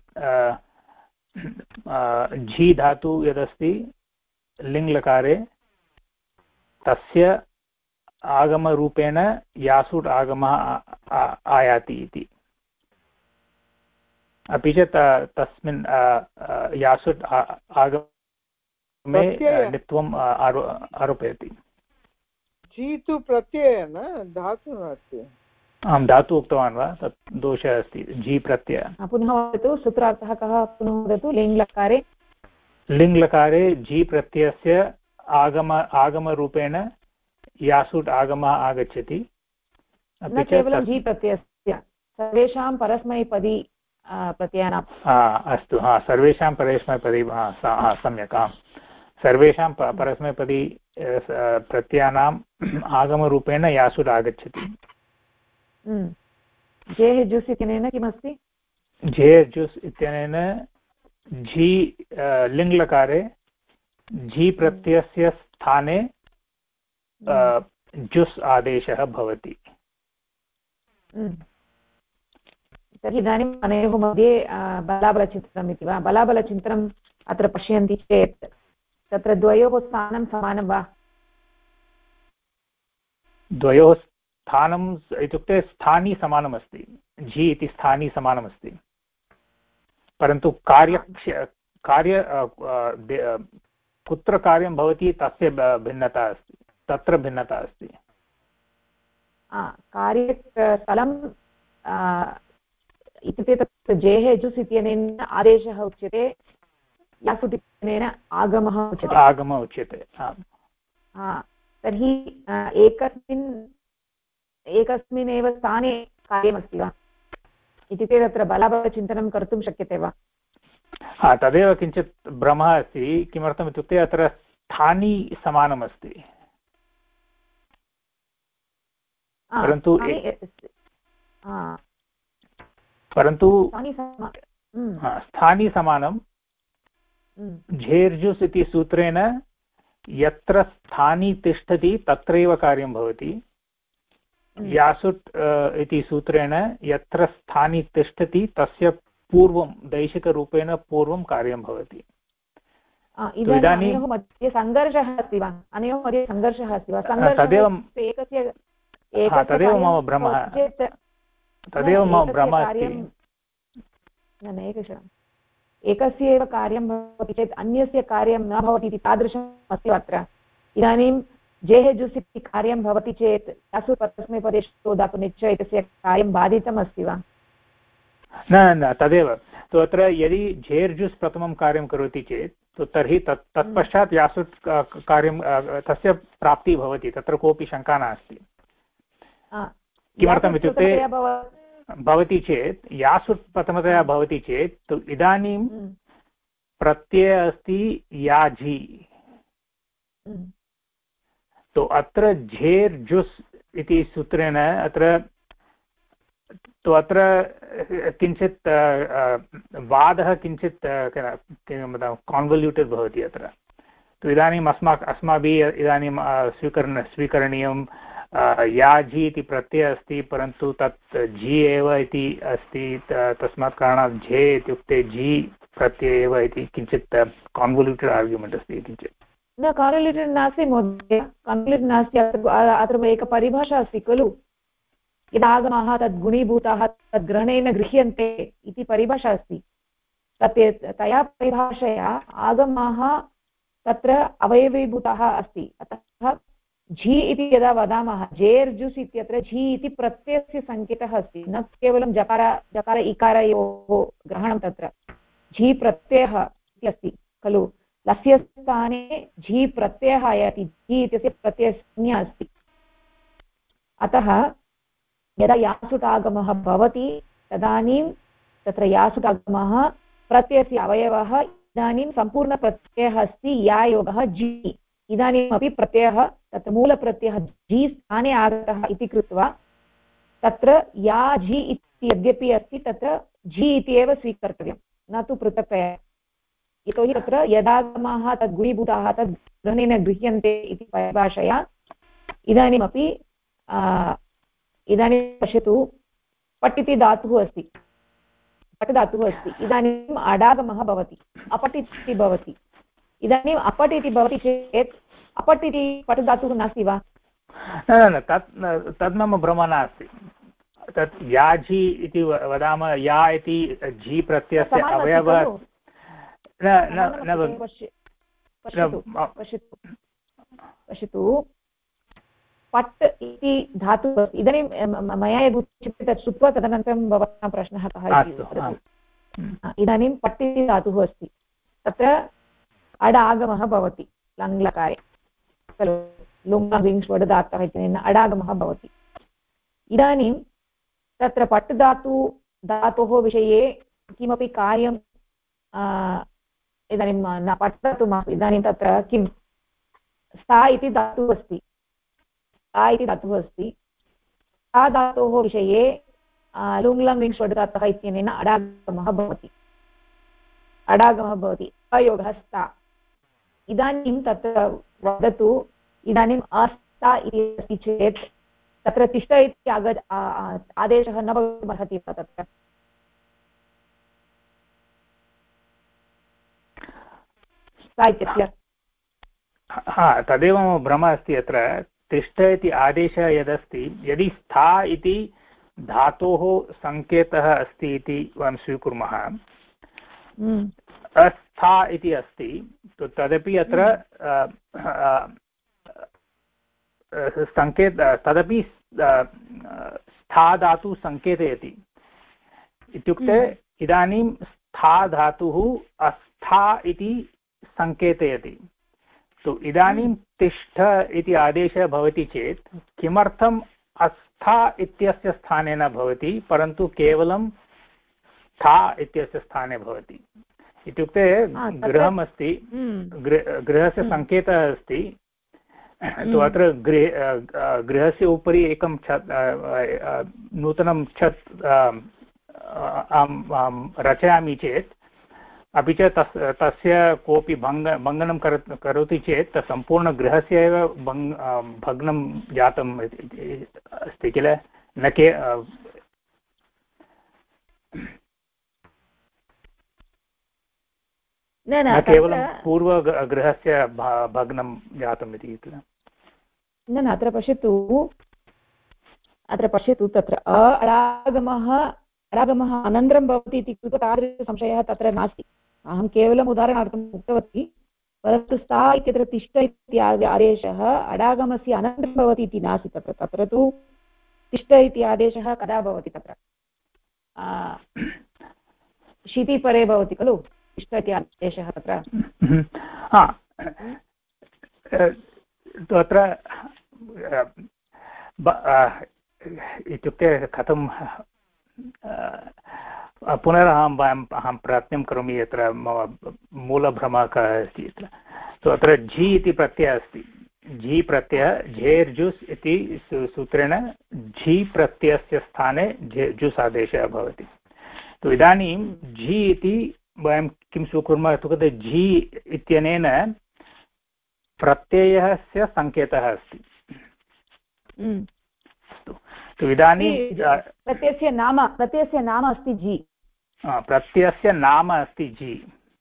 झी धातु यदस्ति लिङ्लकारे तस्य आगमरूपेण यासुट् आगमः आयाति इति। अपि च तस्मिन् यासुट् आगमे नित्वम् आरोपयति। जी तु प्रत्ययः न धातु नास्ति। आं धातु उक्तवान् वा, तत् दोषः अस्ति। जी प्रत्ययः। पुनः वदतु, सूत्रार्थः कः, पुनः वदतु। लिङ्लकारे जी प्रत्ययस्य आगमरूपेण यासुट् आगमः आगच्छति। न केवलं जी प्रत्ययस्य, सर्वेषां परस्मैपदी प्रत्ययानाम्। अस्तु, सर्वेषां परस्मैपदी, सम्यक्। सर्वेषां परस्मैपदी प्रत्ययानाम् आगमरूपेण यासुट् आगच्छति। जेः जुस् इत्यनेन किमस्ति? जेः जुस् इत्यनेन झी लिङ्लकारे झी प्रत्ययस्य स्थाने जुस् आदेशः भवति। तर्हि इदानीम् अनयोः मध्ये बलाबलचिन्तनम् इति वा? बलाबलचिन्तनम् अत्र पश्यन्ति चेत् तत्र द्वयोः स्थानं समानं वा? द्वयोः स्थानम् इत्युक्ते स्थानी समानमस्ति। झी इति स्थानी समानमस्ति, परन्तु कार्य कुत्र कार्यं भवति तस्य भिन्नता अस्ति, तत्र भिन्नता अस्ति। कार्यस्थलं इत्युक्ते तत्र जेः जुस् इत्यनेन आदेशः उच्यते, यासुट् इत्यनेन आगमः उच्यते। तर्हि एकस्मिन्नेव स्थाने कार्यमस्ति वा? इत्युक्ते तत्र बलाबलचिन्तनं कर्तुं शक्यते वा? तदेव किञ्चित् भ्रमः अस्ति। किमर्थम् इत्युक्ते अत्र स्थानी समानमस्ति, परन्तु स्थानी समानं झेर्जुस् इति सूत्रेण यत्र स्थानी तिष्ठति तत्रैव कार्यं भवति। यासुट् इति सूत्रेण यत्र स्थानी तिष्ठति तस्य पूर्वं दैशिकरूपेण पूर्वं कार्यं भवति। इदानीं मध्ये सङ्घर्षः अस्ति वा? अनयोः मध्ये सङ्घर्षः अस्ति वा? तदेव मम भ्रमः अस्ति। एकक्षणम्, एकस्य एव कार्यं भवति चेत् अन्यस्य कार्यं न भवति इति तादृशम् अस्ति अत्र। इदानीं जेः जुस् इति कार्यं भवति चेत् यासु परस्मैपदेशो धातुनिच्च एतस्य कार्यं बाधितम् अस्ति वा? न तदेव तु अत्र यदि झेर् जुस् प्रथमं कार्यं करोति चेत् तर्हि तत्पश्चात् यासुट् कार्यं तस्य प्राप्तिः भवति, तत्र कोऽपि शङ्का नास्ति। किमर्थम् इत्युक्ते भवति चेत् यासुट् प्रथमतया भवति चेत् इदानीं प्रत्ययः अस्ति याझि। तो अत्र झेर् जुस् इति सूत्रेण अत्र किञ्चित् वादः किञ्चित् कान्वल्यूटेड् भवति अत्र। तो इदानीम् अस्माभिः इदानीं स्वीकरणीयं याझि इति प्रत्ययः अस्ति, परन्तु तत् झि एव इति अस्ति। तस्मात् कारणात् झे इत्युक्ते झि प्रत्यय एव इति किञ्चित् कान्वल्यूटेड् आर्ग्युमेण्ट् अस्ति किञ्चित्। न कान्वल्यूटेड् नास्ति महोदय, कान्वल्यूटेड् नास्ति। अत्र एका परिभाषा अस्ति खलु, यदागमः तद् गुणीभूताः तद् ग्रहणेन गृह्यन्ते इति परिभाषा अस्ति। तया परिभाषया आगमः तत्र अवयवीभूतः अस्ति। अतः झि इति यदा वदामः, झेर् जुस् इत्यत्र झि इति प्रत्ययस्य सङ्केतः अस्ति, न केवलं जकार इकारयोः ग्रहणं। तत्र झि प्रत्ययः इति अस्ति खलु, लस्य स्थाने झि प्रत्ययः आयाति, झि इत्यस्य प्रत्ययसंज्ञा अस्ति। अतः यदा यासुट् आगमः भवति तदानीं तत्र यासुट् आगमः प्रत्ययस्य अवयवः इदानीं सम्पूर्णप्रत्ययः अस्ति यायोगः झि। इदानीमपि प्रत्ययः तत्र मूलप्रत्ययः झि स्थाने आगतः इति कृत्वा तत्र या झि इति यद्यपि अस्ति तत्र झि इति एव स्वीकर्तव्यं, न तु पृथक्तया। यतोहि तत्र यदागमः तद् गुणीभूताः तद् ग्रहणेन गृह्यन्ते इति परिभाषया इदानीमपि इदानीं पश्यतु, पट् इति धातुः अस्ति, पट् धातुः अस्ति। इदानीम् अडागमः भवति, अपट् इति भवति। इदानीम् अपट् इति भवति चेत् अपट् इति पट् धातुः नास्ति वा? न तद् मम भ्रमः नास्ति। तत् याझि इति वदामः, या इति झि प्रत्ययस्य अवयवः। पश्यतु, पट् इति धातुः अस्ति। इदानीं मया यद् उच्यते तत् श्रुत्वा तदनन्तरं भवतां प्रश्नः कः इति वदतु। इदानीं पट् इति धातुः अस्ति, तत्र अड आगमः भवति लङ्लकारे खलु, लुङ् धातः इत्यनेन अडागमः भवति। इदानीं तत्र पट् धातोः विषये किमपि कार्यं इदानीं न पठतु मास्तु। इदानीं तत्र किं सा इति धातुः अस्ति, सा इति धातुः अस्ति। सा धातोः विषये लुङ् लिङ् धातः इत्यनेन अडागमः भवति, अडागमः भवति, अयोगः स्था। इदानीं तत्र वदतु, इदानीम् अस्था इति अस्ति चेत् तत्र तिष्ठ इति आदेशः न भवितुमर्हति वा तत्र? तदेव मम भ्रमः अस्ति। अत्र तिष्ठ इति आदेशः यदस्ति, यदि स्था इति धातोः सङ्केतः अस्ति इति वयं स्वीकुर्मः, अस्था इति अस्ति, तदपि अत्र तदपि स्था धातु सङ्केतयति। इत्युक्ते इदानीं स्था धातुः अस्था इति सङ्केतयति। तो इदानीं तिष्ठ इति आदेशः भवति चेत् किमर्थम् अस्था इत्यस्य स्थाने न भवति परन्तु केवलं स्था इत्यस्य स्थाने भवति? इत्युक्ते गृहमस्ति, गृहस्य सङ्केतः अस्ति, तो अत्र गृहस्य उपरि एकं छत्, नूतनं छत् रचयामि चेत् अपि च तस्य कोऽपि भङ्गनं करोति चेत् सम्पूर्णगृहस्य एव भग्नं जातम् अस्ति किल, न केवलं पूर्वगृहस्य भग्नं जातम् इति किल। न अत्र पश्यतु तत्र अरागमः अनन्तरं भवति इति कृत्वा तादृशसंशयः तत्र नास्ति। अहं केवलम् उदाहरणार्थम् उक्तवती, परन्तु स्था इत्यत्र तिष्ठ इति आदेशः अडागमस्य अनन्तरं भवति इति नास्ति। तत्र तु तिष्ठ इति आदेशः कदा भवति? तत्र शितिपरे भवति खलु तिष्ठ इति आदेशः तत्र। तत्र इत्युक्ते कथं अहं प्रयत्नं करोमि, यत्र मम मूलभ्रमः कः अस्ति यत्र। तो अत्र झि इति प्रत्ययः अस्ति, झि प्रत्ययः झेर्जुस् इति सूत्रेण झि प्रत्ययस्य स्थाने जुस् आदेशः भवति। तो इदानीं झि इति वयं किं स्वीकुर्मः इत्युक्ते झि इत्यनेन प्रत्ययस्य सङ्केतः अस्ति। तो इदानीं प्रत्ययस्य नाम अस्ति झि, प्रत्ययस्य नाम अस्ति झि।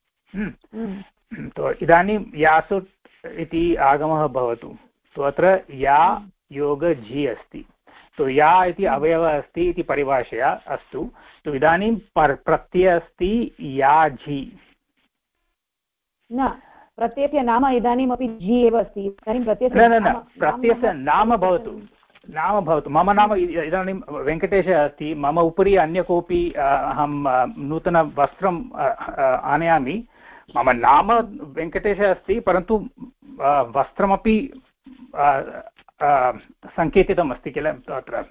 तो इदानीं यासुट् इति आगमः भवतु, तो अत्र या योग झि अस्ति, तो या इति अवयवः अस्ति इति परिभाषया अस्तु। तो इदानीं प्रत्ययः अस्ति या झि, न प्रत्ययस्य नाम इदानीमपि झि एव अस्ति। इदानीं प्रत्ययस्य नाम भवतु, मम नाम इदानीं वेङ्कटेशः अस्ति, मम उपरि अन्य कोऽपि अहं नूतनवस्त्रम् आनयामि, मम नाम वेङ्कटेशः अस्ति परन्तु वस्त्रमपि सङ्केतितम् अस्ति किल। तत्र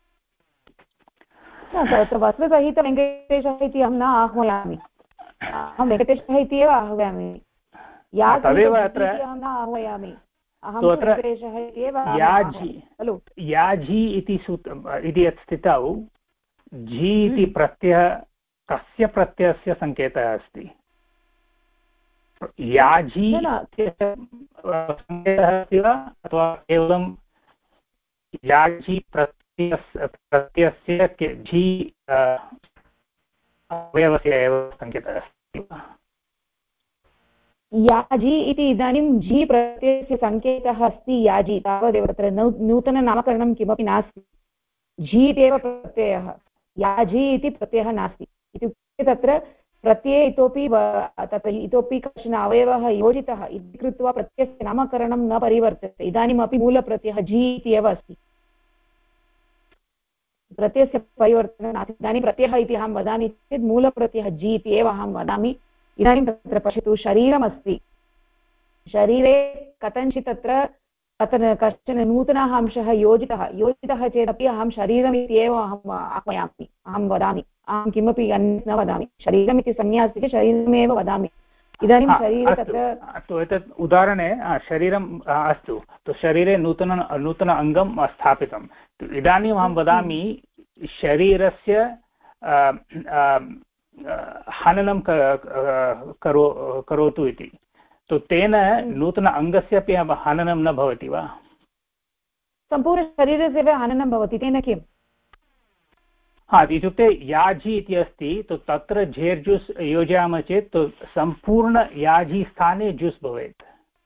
वस्त्रसहितं वेङ्कटेशः इति अहं न आह्वयामि, अहं वेङ्कटेशः इति एव आह्वयामि, तदेव अत्र न आह्वयामि। याझि इति यत् स्थितौ झि इति प्रत्ययः कस्य प्रत्ययस्य सङ्केतः अस्ति? याझि सङ्केतः अस्ति वा अथवा केवलं याझि प्रत्ययस्य झि अवयवस्य एव सङ्केतः अस्ति वा? याजि इति इदानीं झि प्रत्ययस्य सङ्केतः अस्ति याजि, तावदेव। तत्र नूतननामकरणं किमपि नास्ति, झि इत्येव प्रत्ययः, याजि इति प्रत्ययः नास्ति। इत्युक्ते तत्र प्रत्यये इतोपि कश्चन अवयवः योजितः इति कृत्वा प्रत्ययस्य नामकरणं न परिवर्तते। इदानीमपि मूलप्रत्ययः झि इति एव अस्ति, प्रत्ययस्य परिवर्तनं नास्ति। इदानीं प्रत्ययः इति अहं वदामि चेत् मूलप्रत्ययः झि इति एव अहं वदामि। इदानीं तत्र पश्यतु, शरीरमस्ति, शरीरे कथञ्चित् तत्र कश्चन नूतनः अंशः योजितः चेदपि अहं शरीरमिति एव अहम् आह्वयामि, अहं वदामि, अहं किमपि अन्यत् न वदामि। शरीरमिति संज्ञा अस्ति चेत् शरीरमेव वदामि। इदानीं शरीरे तत्र एतत् उदाहरणे शरीरम् अस्तु, तो शरीरे नूतन अङ्गं स्थापितम्। इदानीम् अहं वदामि शरीरस्य हननं करोतु इति, तो तेन नूतन अङ्गस्य अपि हननं न भवति वा? सम्पूर्णशरीरस्य हननं भवति, तेन किम्? इत्युक्ते याझि इति अस्ति, तो तत्र झेर् जुस् योजयामः चेत् तो सम्पूर्ण याझि स्थाने जुस् भवेत्।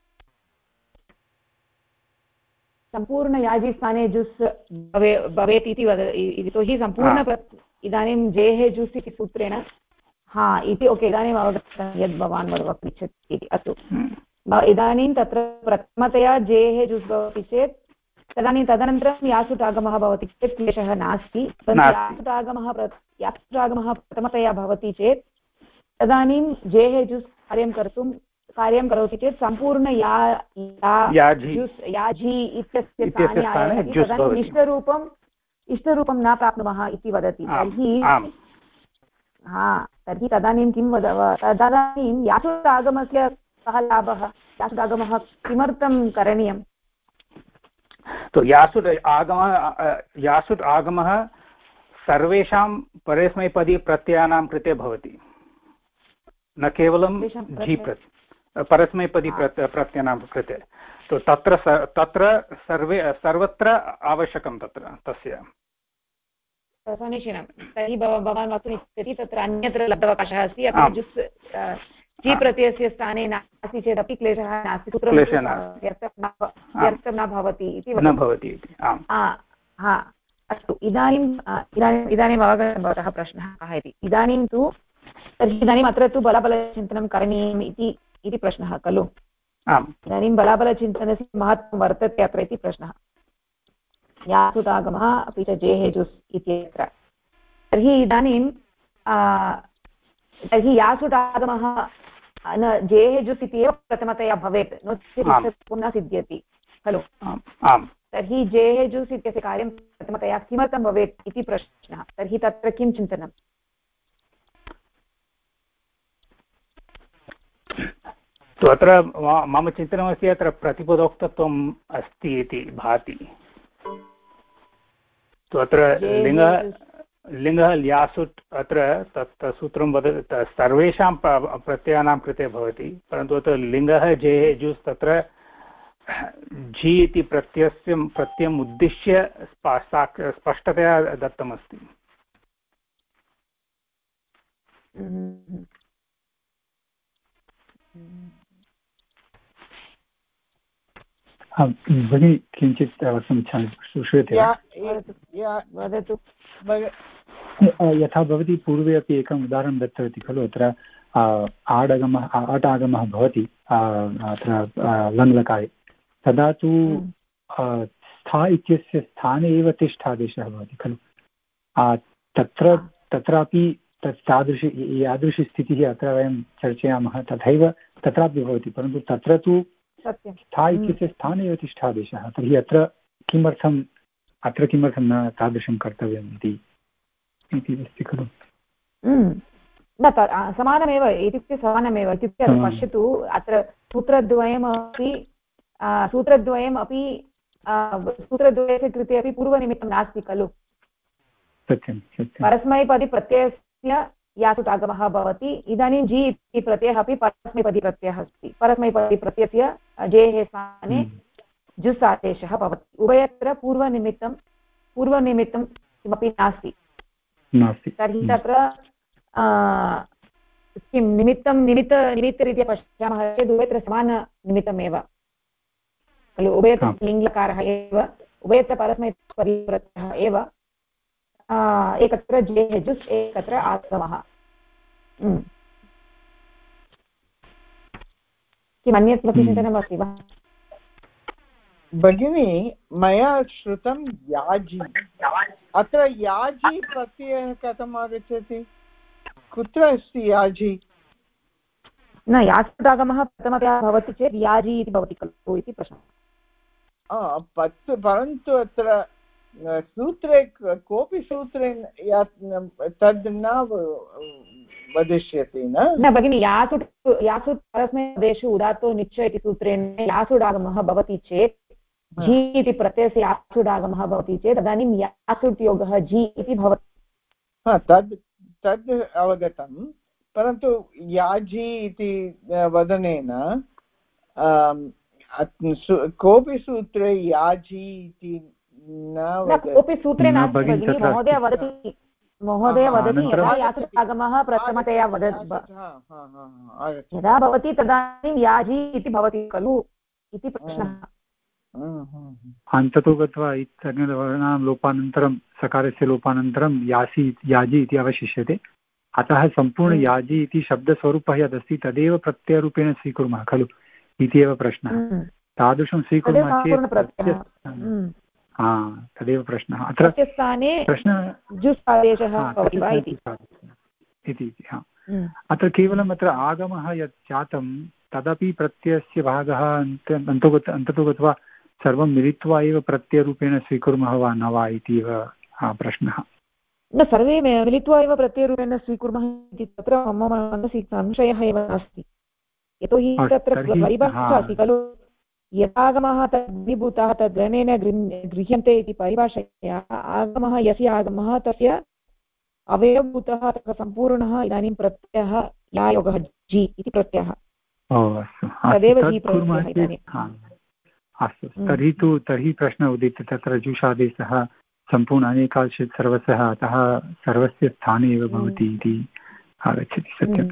सम्पूर्ण याझि स्थाने जुस् भवेत् इति यतोहि सम्पूर्ण इदानीं जेः जुस् इति सूत्रेण इति ओके, इदानीम् अवगतं यद् भवान् वक्तुमिच्छति इति। अस्तु, इदानीं तत्र प्रथमतया जेः जुस् भवति चेत् तदनन्तरं यासुटागमः भवति चेत् क्लेशः नास्ति। यासुटागमः प्रथमतया भवति चेत् तदानीं जेः जुस् कार्यं करोति चेत् सम्पूर्ण याजी इत्यस्य स्थाने तदानीम् इष्टरूपं न प्राप्नुमः इति वदति। तर्हि तदानीं किं तदानीं यासुटागमस्य कः लाभः? यासुटागमः किमर्थं करणीयम्? तो यासुट् आगमः सर्वेषां परस्मैपदी प्रत्ययानां कृते भवति, न केवलं झि परस्मैपदी प्रत्ययानां कृते। तो तत्र सर्वत्र आवश्यकं तस्य समीचीनं। तर्हि भवान् वक्तुम् इच्छति तत्र अन्यत्र लब्धावकाशः अस्ति, अपि जुस् जि प्रत्ययस्य स्थाने नास्ति चेदपि क्लेशः नास्ति, व्यर्थं न भवति इति वदति। अस्तु, इदानीम् अवगतं भवतः प्रश्नः कः इति। इदानीं तु तर्हि इदानीम् अत्र तु बलाबलचिन्तनं करणीयम् इति प्रश्नः खलु? इदानीं बलाबलचिन्तनस्य महत्त्वं वर्तते अत्र इति प्रश्नः। यासुटागमः अपि च जेः जुस् इत्यत्र। तर्हि इदानीं यासुटागमः जेः जुस् इति एव प्रथमतया भवेत्, नो चेत् न सिद्ध्यति खलु? तर्हि जेः जुस् इत्यस्य कार्यं प्रथमतया किमर्थं भवेत् इति प्रश्नः। तर्हि तत्र किं चिन्तनम्? तो अत्र मम चिन्तनमस्ति, अत्र प्रतिपदोक्तत्वम् अस्ति इति भाति। तो अत्र लिङ्गः ल्यासुट् अत्र तत् सूत्रं वदति सर्वेषां प्रत्ययानां कृते भवति, परन्तु अत्र लिङ्गः जेः जुस् तत्र झि इति प्रत्ययम् उद्दिश्य स्पष्टतया दत्तमस्ति। भगिनी किञ्चित् वक्तुम् इच्छामि, श्रूयते वा? यथा भवती पूर्वे अपि एकम् उदाहरणं दत्तवती खलु, अत्र आटागमः भवति अत्र लङ्लकारे, तदा तु स्था इत्यस्य स्थाने एव तिष्ठादेशः भवति खलु। तत्रापि यादृशी स्थितिः अत्र वयं चर्चयामः तथैव तत्रापि भवति, परन्तु तत्र तु स्था इत्यस्य स्थाने एव तिष्ठादेशः। तर्हि अत्र किमर्थं न तादृशं कर्तव्यम् इति अस्ति खलु? न समानमेव इत्युक्ते समानमेव इत्युक्ते पश्यतु, अत्र सूत्रद्वयस्य कृते अपि पूर्वनिमित्तं नास्ति खलु? सत्यं। परस्मैपदी प्रत्ययस्य यासुटागमः भवति। इदानीं जि इति प्रत्ययः अपि परस्मैपदी प्रत्ययः अस्ति। परस्मैपदी प्रत्ययस्य जेः स्थाने जुस् आदेशः भवति। उभयत्र पूर्वनिमित्तं किमपि नास्ति। तर्हि तत्र किं निमित्तरीत्या पश्यामः चेत् उभयत्र समाननिमित्तमेव खलु? उभयत्र लिङ्लकारः एव, उभयत्र परस्मैपदी प्रत्ययः एव, एकत्र जेः जुस् एकत्र आगमः। किम् अन्यत् किमपि चिन्तनमस्ति वा? भगिनी, मया श्रुतं याजी, अत्र याजी प्रत्ययः कथम् आगच्छति? कुत्र अस्ति याजी? न, यासुटागमः प्रथमतया भवति चेत् याजी इति भवति खलु इति प्रश्नः। परन्तु अत्र सूत्रे कोऽपि सूत्रे तद् न वदिष्यति न भगिनि। यासुट् परस्मैपदेषु उदात्तो निश्चय इति सूत्रेण यासुडागमः भवति चेत् झि इति प्रत्ययस्य यासुडागमः भवति चेत् तदानीं यासुट् योगः झि इति भवति। तद् अवगतं, परन्तु याजी इति वदनेन कोऽपि सूत्रे याजी इति न कोऽपि सूत्रे नास्ति भगिनि। महोदय वदति यदा यासुटागमः प्रथमतया यदा भवति तदानीं याजी इति भवति खलु इति प्रश्नः। अन्ततो गत्वा इत्यनेन लोपानन्तरं सकारस्य लोपानन्तरं याजी इति अवशिष्यते। अतः सम्पूर्ण याजी इति शब्दस्वरूपः यदस्ति तदेव प्रत्ययरूपेण स्वीकुर्मः खलु इति एव प्रश्नः। तादृशं स्वीकुर्मः चेत् तदेव प्रश्नः अत्र स्थाने प्रश्नः जुस् आदेशः भवति वा इति अत्र केवलम् अत्र आगमः यत् जातं तदपि प्रत्ययस्य भागः अन्ततो गत्वा सर्वं मिलित्वा एव प्रत्ययरूपेण स्वीकुर्मः वा न वा इति एव प्रश्नः न सर्वे मिलित्वा एव प्रत्ययरूपेण स्वीकुर्मः इति तत्र मम मनसि संशयः एव नास्ति यतोहि तत्र परिभाषा अस्ति खलु यदागमः तद्भूतः तद्गणेन गृह्यन्ते इति परिभाषया आगमः यस्य आगमः तस्य अवयवभूतः तत्र सम्पूर्णः इदानीं प्रत्ययः यायोगः जि इति प्रत्ययः तदेव जि प्रत्ययः इदानीम् अस्तु तर्हि प्रश्नः उदितः तत्र जुषादेशः सम्पूर्ण अनेकांशित् सर्वस्य अतः सर्वस्य स्थाने एव भवति इति आगच्छति सत्यम्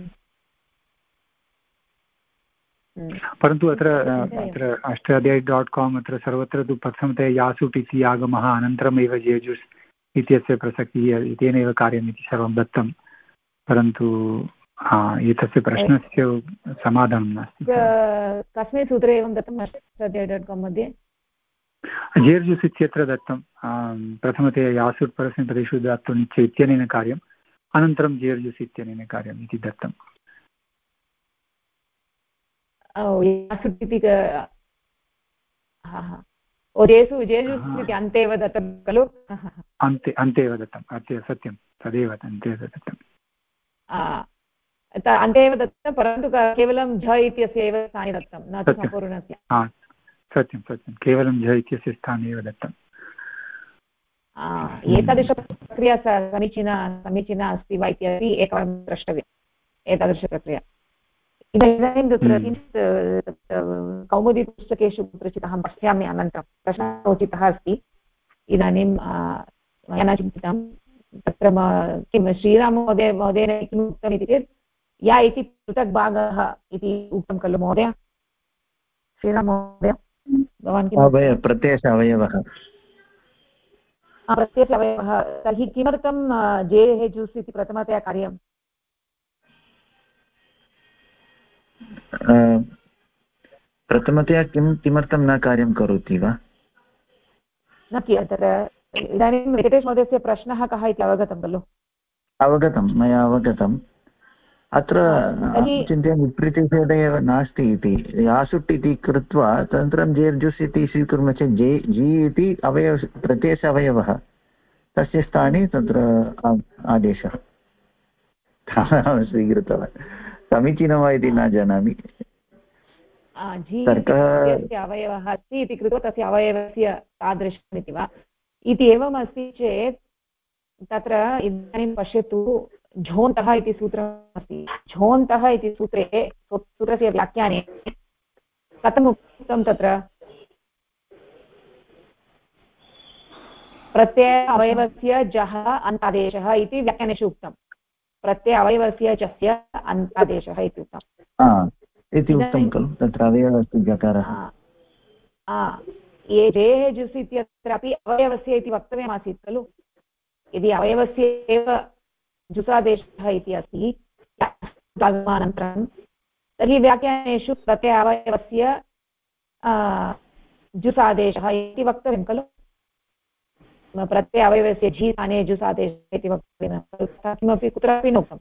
परन्तु अत्र अष्टाध्यायी.com अत्र सर्वत्र तु प्रथमतया यासुट् इति आगमः अनन्तरमेव जेजुस् इत्यस्य प्रसक्तिः तेनैव कार्यम् इति सर्वं दत्तं परन्तु एतस्य प्रश्नस्य समाधानं नास्ति कस्मिन् सूत्रे एवं दत्तम् अष्टाध्यायी.com मध्ये जेर्जुस् इत्यत्र दत्तं प्रथमतया यासुट् परस्मैपदेषु धातु निश्चय इत्यनेन कार्यम् अनन्तरं जेर्जुस् इत्यनेन कार्यम् इति दत्तम् यासुट् इति जेसु इति अन्ते एव दत्तं खलु अन्ते एव दत्तम् सत्यं तदेव अन्ते दत्तम् अन्ते एव दत्तं परन्तु केवलं झ इत्यस्य एव स्थाने दत्तं न तु सम्पूर्णस्य सत्यं केवलं झ इत्यस्य स्थाने एव दत्तम् एतादृशप्रक्रिया समीचीना अस्ति वा इत्यपि एकवारं द्रष्टव्यम् एतादृशप्रक्रिया इदानीं तत्र किञ्चित् कौमुदीपुस्तकेषु कुत्रचित् अहं पश्यामि अनन्तरं प्रश्नः उचितः अस्ति इदानीं मया न चिन्तितं तत्र किं श्रीराममहोदयेन किम् उक्तम् इति चेत् या इति पृथक् भागः इति उक्तं खलु महोदय श्रीराममहोदय भवान् किं प्रत्ययस्य अवयवः प्रत्ययस्य अवयवः तर्हि किमर्थं जेः जुस् इति प्रथमतया कार्यम् प्रथमतया किमर्थं न कार्यं करोति वा न तत्र इदानीं वेङ्कटेशमहोदयस्य प्रश्नः कः इति अवगतं खलु अवगतं मया अवगतम् अत्र चिन्तयामि विपरीतभेदः एव नास्ति इति यासुट् इति कृत्वा तदनन्तरं जेर्जुस् इति स्वीकुर्मः चेत् जी इति प्रत्ययस्य अवयवः तस्य स्थाने तत्र आदेशः स्वीकृतवान् समीचीनं वा इति न जानामि तर्कः अवयवः अस्ति इति कृत्वा तस्य अवयवस्य तादृशम् इति वा इति एवम् अस्ति चेत् तत्र इदानीं पश्यतु झोन्तः इति सूत्रम् अस्ति झोन्तः इति सूत्रस्य व्याख्याने कथम् उक्तं तत्र प्रत्यय अवयवस्य जः अन्तादेशः इति व्याख्यानेषु उक्तं प्रत्यय अवयवस्य जस्य अन्तादेशः इति उक्तम् इति उक्तं खलु तत्र अवयवस्य जकारः ये जेः जुस् इत्यत्रापि अवयवस्य इति वक्तव्यमासीत् खलु यदि अवयवस्य एव जुसादेशः इति अस्ति अनन्तरं तर्हि व्याख्यानेषु प्रत्यय अवयवस्य जुसादेशः इति वक्तव्यं खलु प्रत्यय अवयवस्य झि स्थाने जुसादेशः इति वक्तव्यं खलु किमपि कुत्रापि नोक्तम्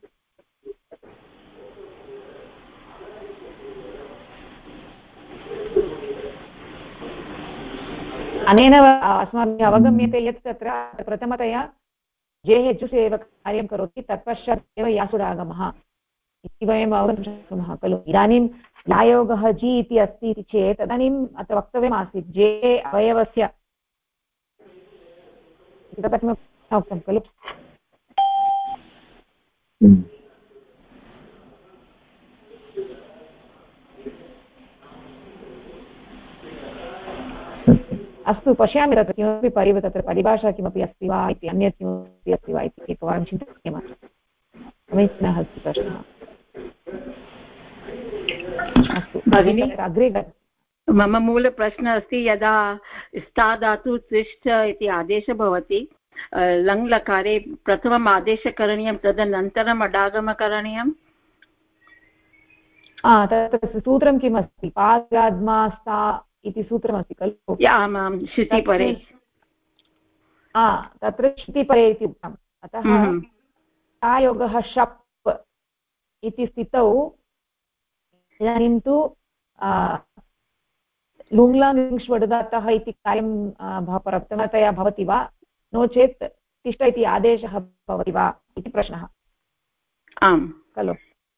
अनेन अस्माभिः अवगम्यते यत् तत्र प्रथमतया जेः जुस् एव कार्यं करोति तत्पश्चात् एव यासुडागमः इति वयम् अवगन्तुं शक्नुमः खलु इदानीं यायोगः जि इति अस्ति इति चेत् तदानीम् अत्र वक्तव्यमासीत् जे अवयवस्य तथा किमपि उक्तं खलु अस्तु पश्यामि तत्र किमपि तत्र परिभाषा किमपि अस्ति वा इति अन्यत् किमपि अस्ति वा इति एकवारं चिन्तयामः समीचीनः अस्ति प्रश्नः अस्तु भगिनी अग्रे मम मूलप्रश्नः अस्ति यदा स्था धातु तिष्ठ इति आदेशः भवति लङ् लकारे प्रथमम् आदेशः करणीयं तदनन्तरम् अडागमः करणीयम् तत्र सूत्रं किम् अस्ति पादाद्मा स्था इति सूत्रमस्ति खलु आमां श्रुतिपरे तत्र श्रुतिपरे इति उक्तम् अतः आयोगः शप् इति स्थितौ इदानीं तु लुङ्लाङ् इति कार्यं प्रथमतया भवति वा नो चेत् तिष्ठ इति आदेशः भवति वा इति प्रश्नः आम् खलु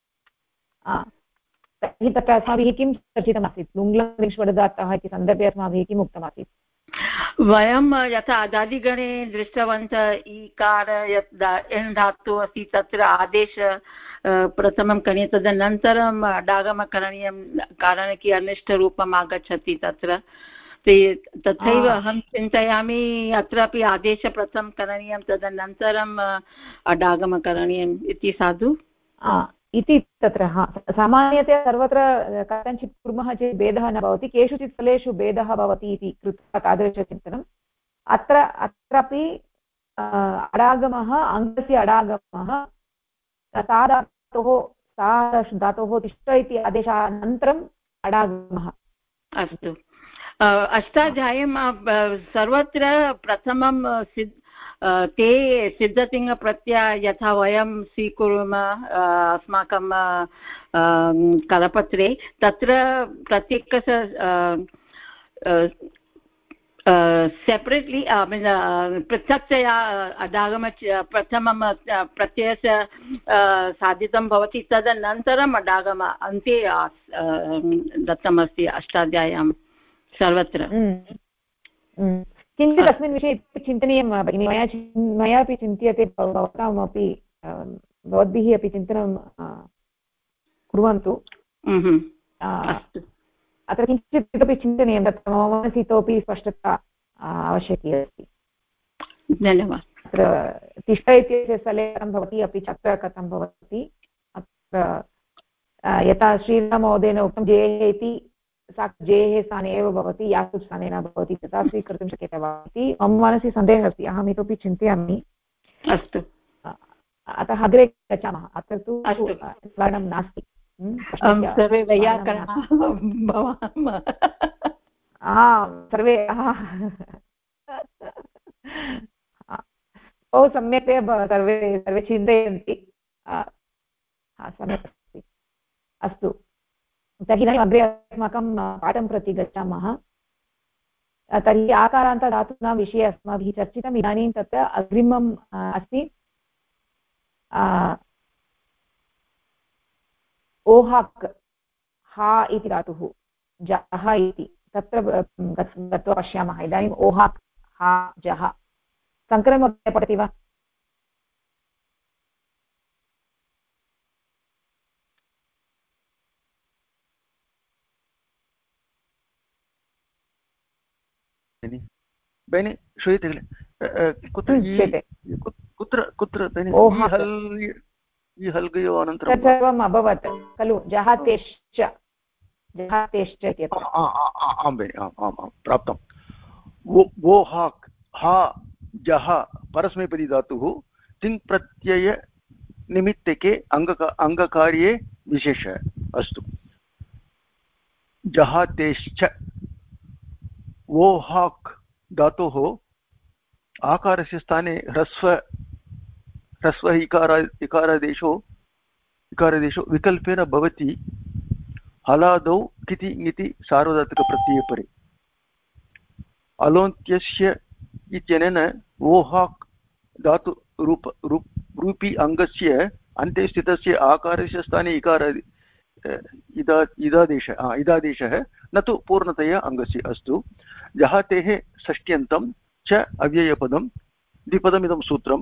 तर्हि तत्र अस्माभिः किं चर्चितमासीत् लुङ्लाङ् इति सन्दर्भे अस्माभिः किम् उक्तमासीत् वयं यथा अदादिगणे दृष्टवन्तः ईकार यत् एन् धातुः अस्ति तत्र आदेश प्रथमं करणीयं तदनन्तरम् अडागमः करणीयं कारणकी अनिष्टरूपम् आगच्छति तत्र तथैव अहं चिन्तयामि अत्रापि आदेशः प्रथमं करणीयं तदनन्तरम् अडागमः करणीयम् इति साधु इति तत्र सामान्यतया सर्वत्र कथञ्चित् कुर्मः चेत् भेदः न भवति केषुचित् स्थलेषु भेदः भवति इति कृत्वा तादृशचिन्तनम् अत्रापि अडागमः अङ्गस्य अडागमः धातोः तिष्ठ इति आदेशानन्तरम् अडागमः अस्तु अष्टाध्याय्यां सर्वत्र प्रथमं ते सिद्धतिङ्गप्रत्यय यथा वयं स्वीकुर्मः अस्माकं करपत्रे तत्र प्रत्येकस्य सेपरेट्लि पृथक्तया अडागम प्रथमं प्रत्ययस्य साधितं भवति तदनन्तरम् अडागम अन्ते दत्तमस्ति अष्टाध्याय्यां सर्वत्र किञ्चित् अस्मिन् विषये चिन्तनीयं भगिनि मयापि चिन्त्यते भवतामपि भवद्भिः अपि चिन्तनं कुर्वन्तु अत्र किञ्चित् अपि चिन्तनीयं तत्र मम मनसि इतोपि स्पष्टता आवश्यकी अस्ति धन्यवादः अत्र तिष्ठ इत्यस्य स्थले कथं भवति अपि च अत्र कथं भवति अत्र यथा श्रीराममहोदयेन उक्तं जेः इति सा जेः स्थाने एव भवति यासु स्थाने न भवति तथा स्वीकर्तुं शक्यते वा इति मम मनसि सन्देहः अस्ति अहम् इतोपि चिन्तयामि अस्तु अतः अग्रे गच्छामः अत्र तु स्मरणं नास्ति सर्वे वैयाकरणाः भवामः सर्वे बहु सम्यक्तया सर्वे चिन्तयन्ति सम्यक् अस्ति अस्तु तर्हि इदानीम् अग्रे अस्माकं पाठं प्रति गच्छामः तर्हि आकारान्तधातूनां विषये अस्माभिः चर्चितम् इदानीं तत्र अग्रिमम् अस्ति ओहाक् हा इति धातुः जः इति तत्र गत्वा पश्यामः इदानीम् ओहाक् हा जः सङ्करमपि पठति वा बेनि श्रूयते किल कुत्र बेनि हल्गयो अनन्तरं सर्वम् अभवत् खलु जहातेश्च इत्यत्र आं बेनि आम् प्राप्तं वो हाक् हा जः परस्मैपदी धातुः तिङ् प्रत्यय निमित्तके अङ्गकार्ये विशेषः अस्तु जहातेश्च वो हाक् धातोः आकारस्य स्थाने ह्रस्व इकारादेशो विकल्पेन भवति हलादौ किति इति सार्वधातुकप्रत्यये परे अलोन्त्यस्य इत्यनेन वो हाक् धातु रूपी अङ्गस्य अन्ते स्थितस्य आकारस्य स्थाने इदादेशः न तु पूर्णतया अङ्गस्य अस्तु जहातेः षष्ट्यन्तं च अव्ययपदं द्विपदमिदं सूत्रम्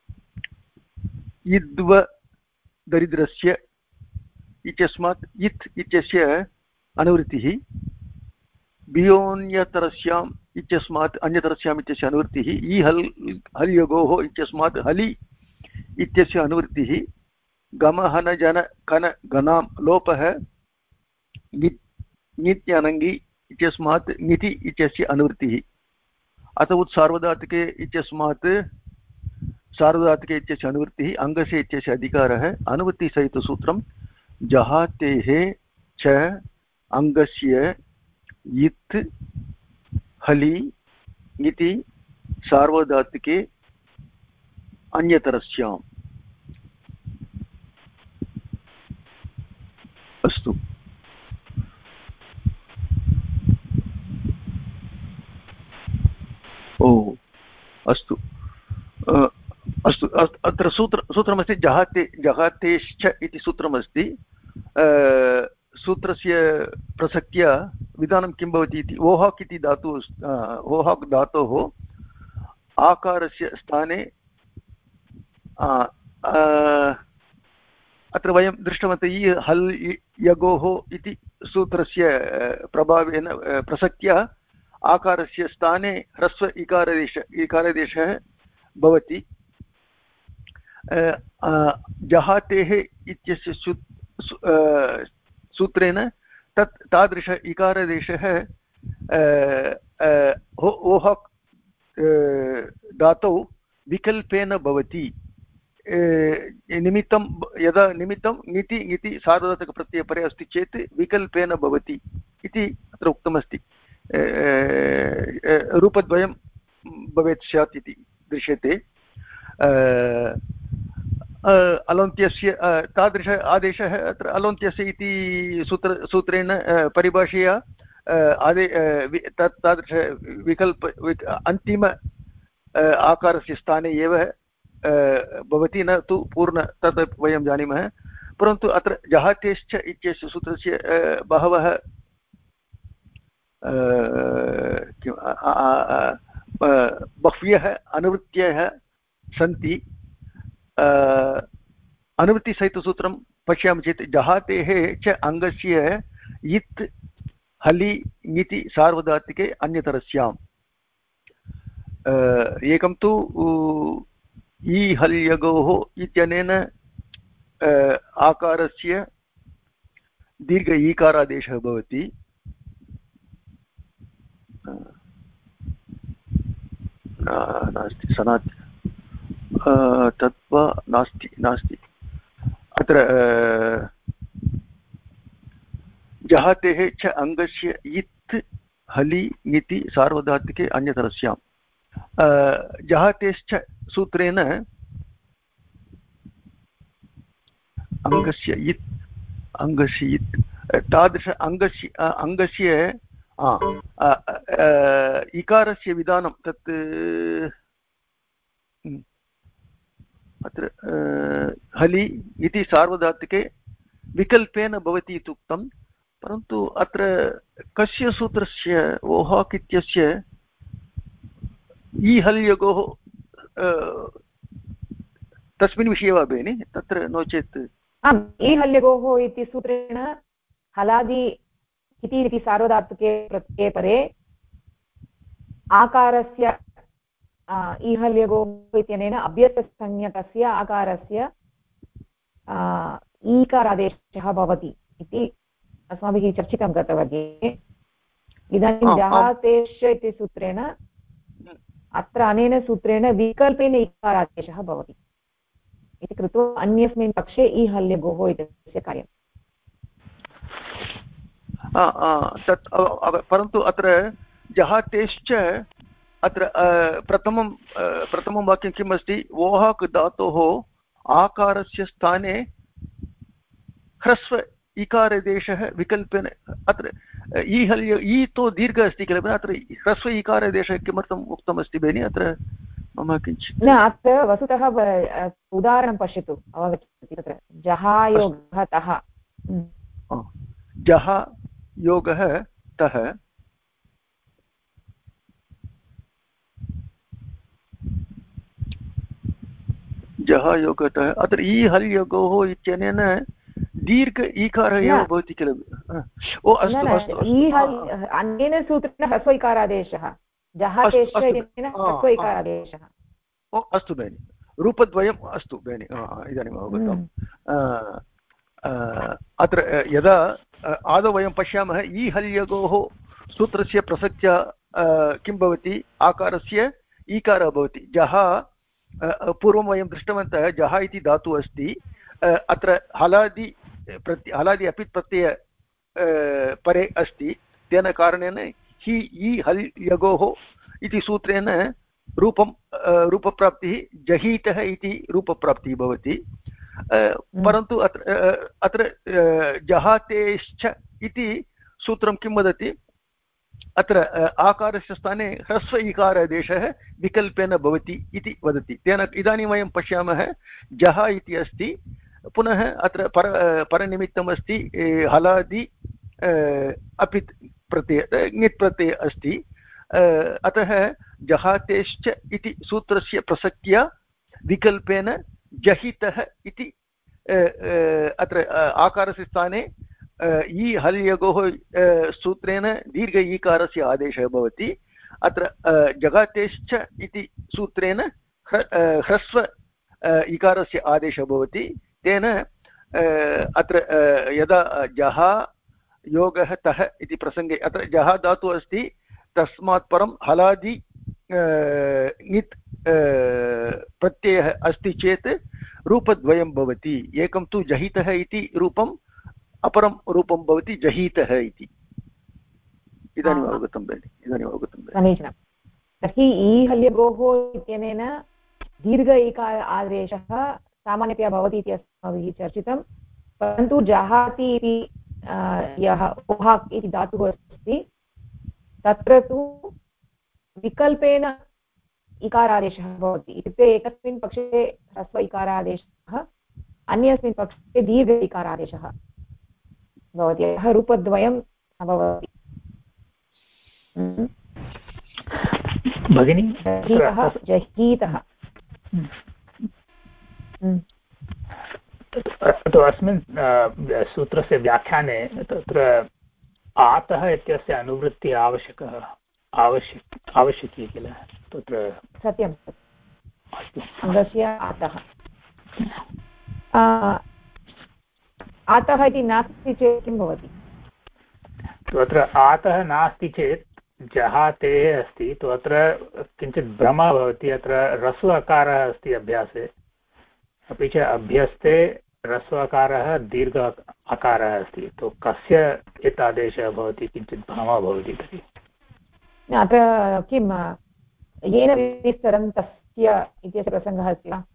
इद्व दरिद्रस्य इत्यस्मात् इत् इत्यस्य अनुवृत्तिः बियोन्यतरस्याम् इत्यस्मात् अन्यतरस्याम् इत्यस्य अनुवृत्तिः ई हल्योगोः इत्यस्मात् हलि इत्यस्य अनुवृत्तिः गमहन जन कन गणां लोपः नित्यनङ्गी इत्यस्मात् ङिति इत्यस्य अनुवृत्तिः अत उत् सार्वधातुके इत्यस्मात् सार्वधातुके इत्यस्य अनुवृत्तिः अङ्गस्य इत्यस्य अधिकारः अनुवृत्तिसहितसूत्रं जहातेः च अङ्गस्य इत् हलि ङिति सार्वधातुके अन्यतरस्याम्। अस्तु, ओ अस्तु अस्तु। अत्र सूत्रमस्ति जहातेश्च इति सूत्रमस्ति। सूत्रस्य प्रसक्त्या विधानं किं भवति इति, ओहाक् इति धातुः, ओहाक् धातोः आकारस्य स्थाने अत्र वयं दृष्टवन्तः हल् यगोः इति सूत्रस्य प्रभावेन प्रसक्त्या आकारस्य स्थाने ह्रस्व इकारादेशः भवति। जहातेः इत्यस्य सूत्रेण तादृश इकारादेशः ओहाक् धातौ विकल्पेन भवति। निमित्तं यदा निमित्तं ङिति ङिति सार्वधातुकप्रत्ययपरे अस्ति चेत् विकल्पेन भवति इति अत्र उक्तमस्ति। रूपद्वयं भवेत् स्यात् इति दृश्यते। अलोन्त्यस्य तादृश आदेशः अत्र अलोन्त्यस्य इति सूत्रेण परिभाषया तादृश अन्तिम आकारस्य स्थाने एव भवति, न तु पूर्ण, तत् वयं जानीमः। परन्तु अत्र जहातेश्च इत्यस्य सूत्रस्य बहवः बह्व्यः अनुवृत्तयः सन्ति। अनुवृत्तिसहितसूत्रं पश्यामः चेत् जहातेः च अङ्गस्य इत् हलि ङिति सार्वधातुके अन्यतरस्याम्। एकं तु इ हल्यगोः इत्यनेन आकारस्य दीर्घ ईकारादेशः भवति। नास्ति सनाति तत्वा नास्ति अत्र जहातेः च अङ्गस्य इत् हलि ङिति सार्वधातुके अन्यतरस्याम्। जहातेश्च सूत्रेण अङ्गस्य इत् तादृश अङ्गस्य इकारस्य विधानं तत् अत्र हलि इति सार्वधातुके विकल्पेन भवति इति उक्तं। परन्तु अत्र कस्य सूत्रस्य, ओहाक् इत्यस्य इ हल्यगोः तस्मिन् विषये वा भगिनि तत्र, नो चेत्? आम्, इ हल्यगोः इति सूत्रेण हलादि इति सार्वधातुके प्रत्यये परे आकारस्य इ हल्यगोः इत्यनेन अभ्यस्तसंज्ञकस्य आकारस्य ईकारादेशः भवति इति अस्माभिः चर्चितं गतवर्गे। इदानीं जहातेश्च इति सूत्रेण अत्र अनेन सूत्रेण विकल्पेन इकारादेशः भवति इति कृत्वा अन्यस्मिन् पक्षे इ हल्यगोः इत्यस्य कार्यम्। तत् परन्तु अत्र जहातेश्च अत्र प्रथमं वाक्यं किम् अस्ति? ओहाक् धातोः आकारस्य स्थाने ह्रस्व इकारादेशः विकल्पेन। अत्र इ तो दीर्घ अस्ति किल, अत्र ह्रस्व इकारादेशः किमर्थम् उक्तमस्ति भगिनि? अत्र मम किञ्चित् न, अत्र वस्तुतः उदाहरणं पश्यतु, अवगच्छति। तत्र जहायोगः तः, जहायोगः तः, जहायोगतः अत्र इ हल्यगोः इत्यनेन दीर्घ ईकारः एव भवति किल? ओ अस्तु अस्तु, अन्येन सूत्रेण ह्रस्व इकारादेशः, जहातेश्च इत्यनेन ह्रस्व इकारादेशः। ओ अस्तु भगिनि, रूपद्वयम् अस्तु भगिनि, इदानीम् अवगतम्। अत्र यदा आदौ वयं पश्यामः इ हल्यगोः सूत्रस्य प्रसक्त्या किं भवति? आकारस्य ईकारः भवति। जहा, पूर्वं वयं दृष्टवन्तः, जहा इति धातुः अस्ति। अत्र हलादि अपि प्रत्यय परे अस्ति। तेन कारणेन हि इ हल् यगोः इति सूत्रेण रूपं रूपप्राप्तिः जहीतः इति रूपप्राप्तिः भवति परन्तु अत्र जहातेश्च इति सूत्रं किं वदति अत्र आकारस्य स्थाने ह्रस्व इकारादेशः विकल्पेन भवति इति वदति तेन इदानीं वयं पश्यामः जह इति अस्ति पुनः अत्र परनिमित्तम् अस्ति हलादि अपित् प्रत्यय ङित् प्रत्यय अस्ति अतः जहातेश्च इति सूत्रस्य प्रसक्त्या विकल्पेन जहितः इति अत्र आकारस्य स्थाने इ हल्यगोः सूत्रेण दीर्घ ईकारस्य आदेशः भवति अत्र जगातेश्च इति सूत्रेण ह्रस्व इकारस्य आदेशः भवति तेन अत्र यदा जहा योगः तः इति प्रसङ्गे अत्र जहा धातुः अस्ति तस्मात् परं हलादि ङित् प्रत्ययः अस्ति चेत् रूपद्वयं भवति एकं तु जहितः इति रूपम् अपरं रूपं भवति जहीतः इति इदानीम् अवगतं भगिनि इदानीम् अवगतं समीचीनं तर्हि ई हल्यगोः इत्यनेन दीर्घ इकार आदेशः सामान्यतया भवति इति अस्माभिः चर्चितं परन्तु जहाति इति यः ओहाक् इति धातुः अस्ति तत्र तु विकल्पेन इकारादेशः भवति इत्युक्ते एकस्मिन् पक्षे ह्रस्व इकारादेशः अन्यस्मिन् पक्षे दीर्घ इकारादेशः भवति यः रूपद्वयं भवति भगिनी जहीतः अस्मिन् सूत्रस्य व्याख्याने तत्र आतः इत्यस्य अनुवृत्तिः आवश्यकी किल तत्र सत्यं अङ्गस्य आतः आतः इति नास्ति चेत् किं भवति तत्र आतः नास्ति चेत् जहाते अस्ति तु अत्र किञ्चित् भ्रमः भवति अत्र ह्रस्व अकारः अस्ति अभ्यासे अपि च अभ्यस्ते ह्रस्व अकारः दीर्घ अकारः अस्ति तु कस्य एतादृशः भवति किञ्चित् भ्रमः भवति तर्हि अत्र किं येन विस्तरं तस्य इत्यस्य प्रसङ्गः अस्ति वा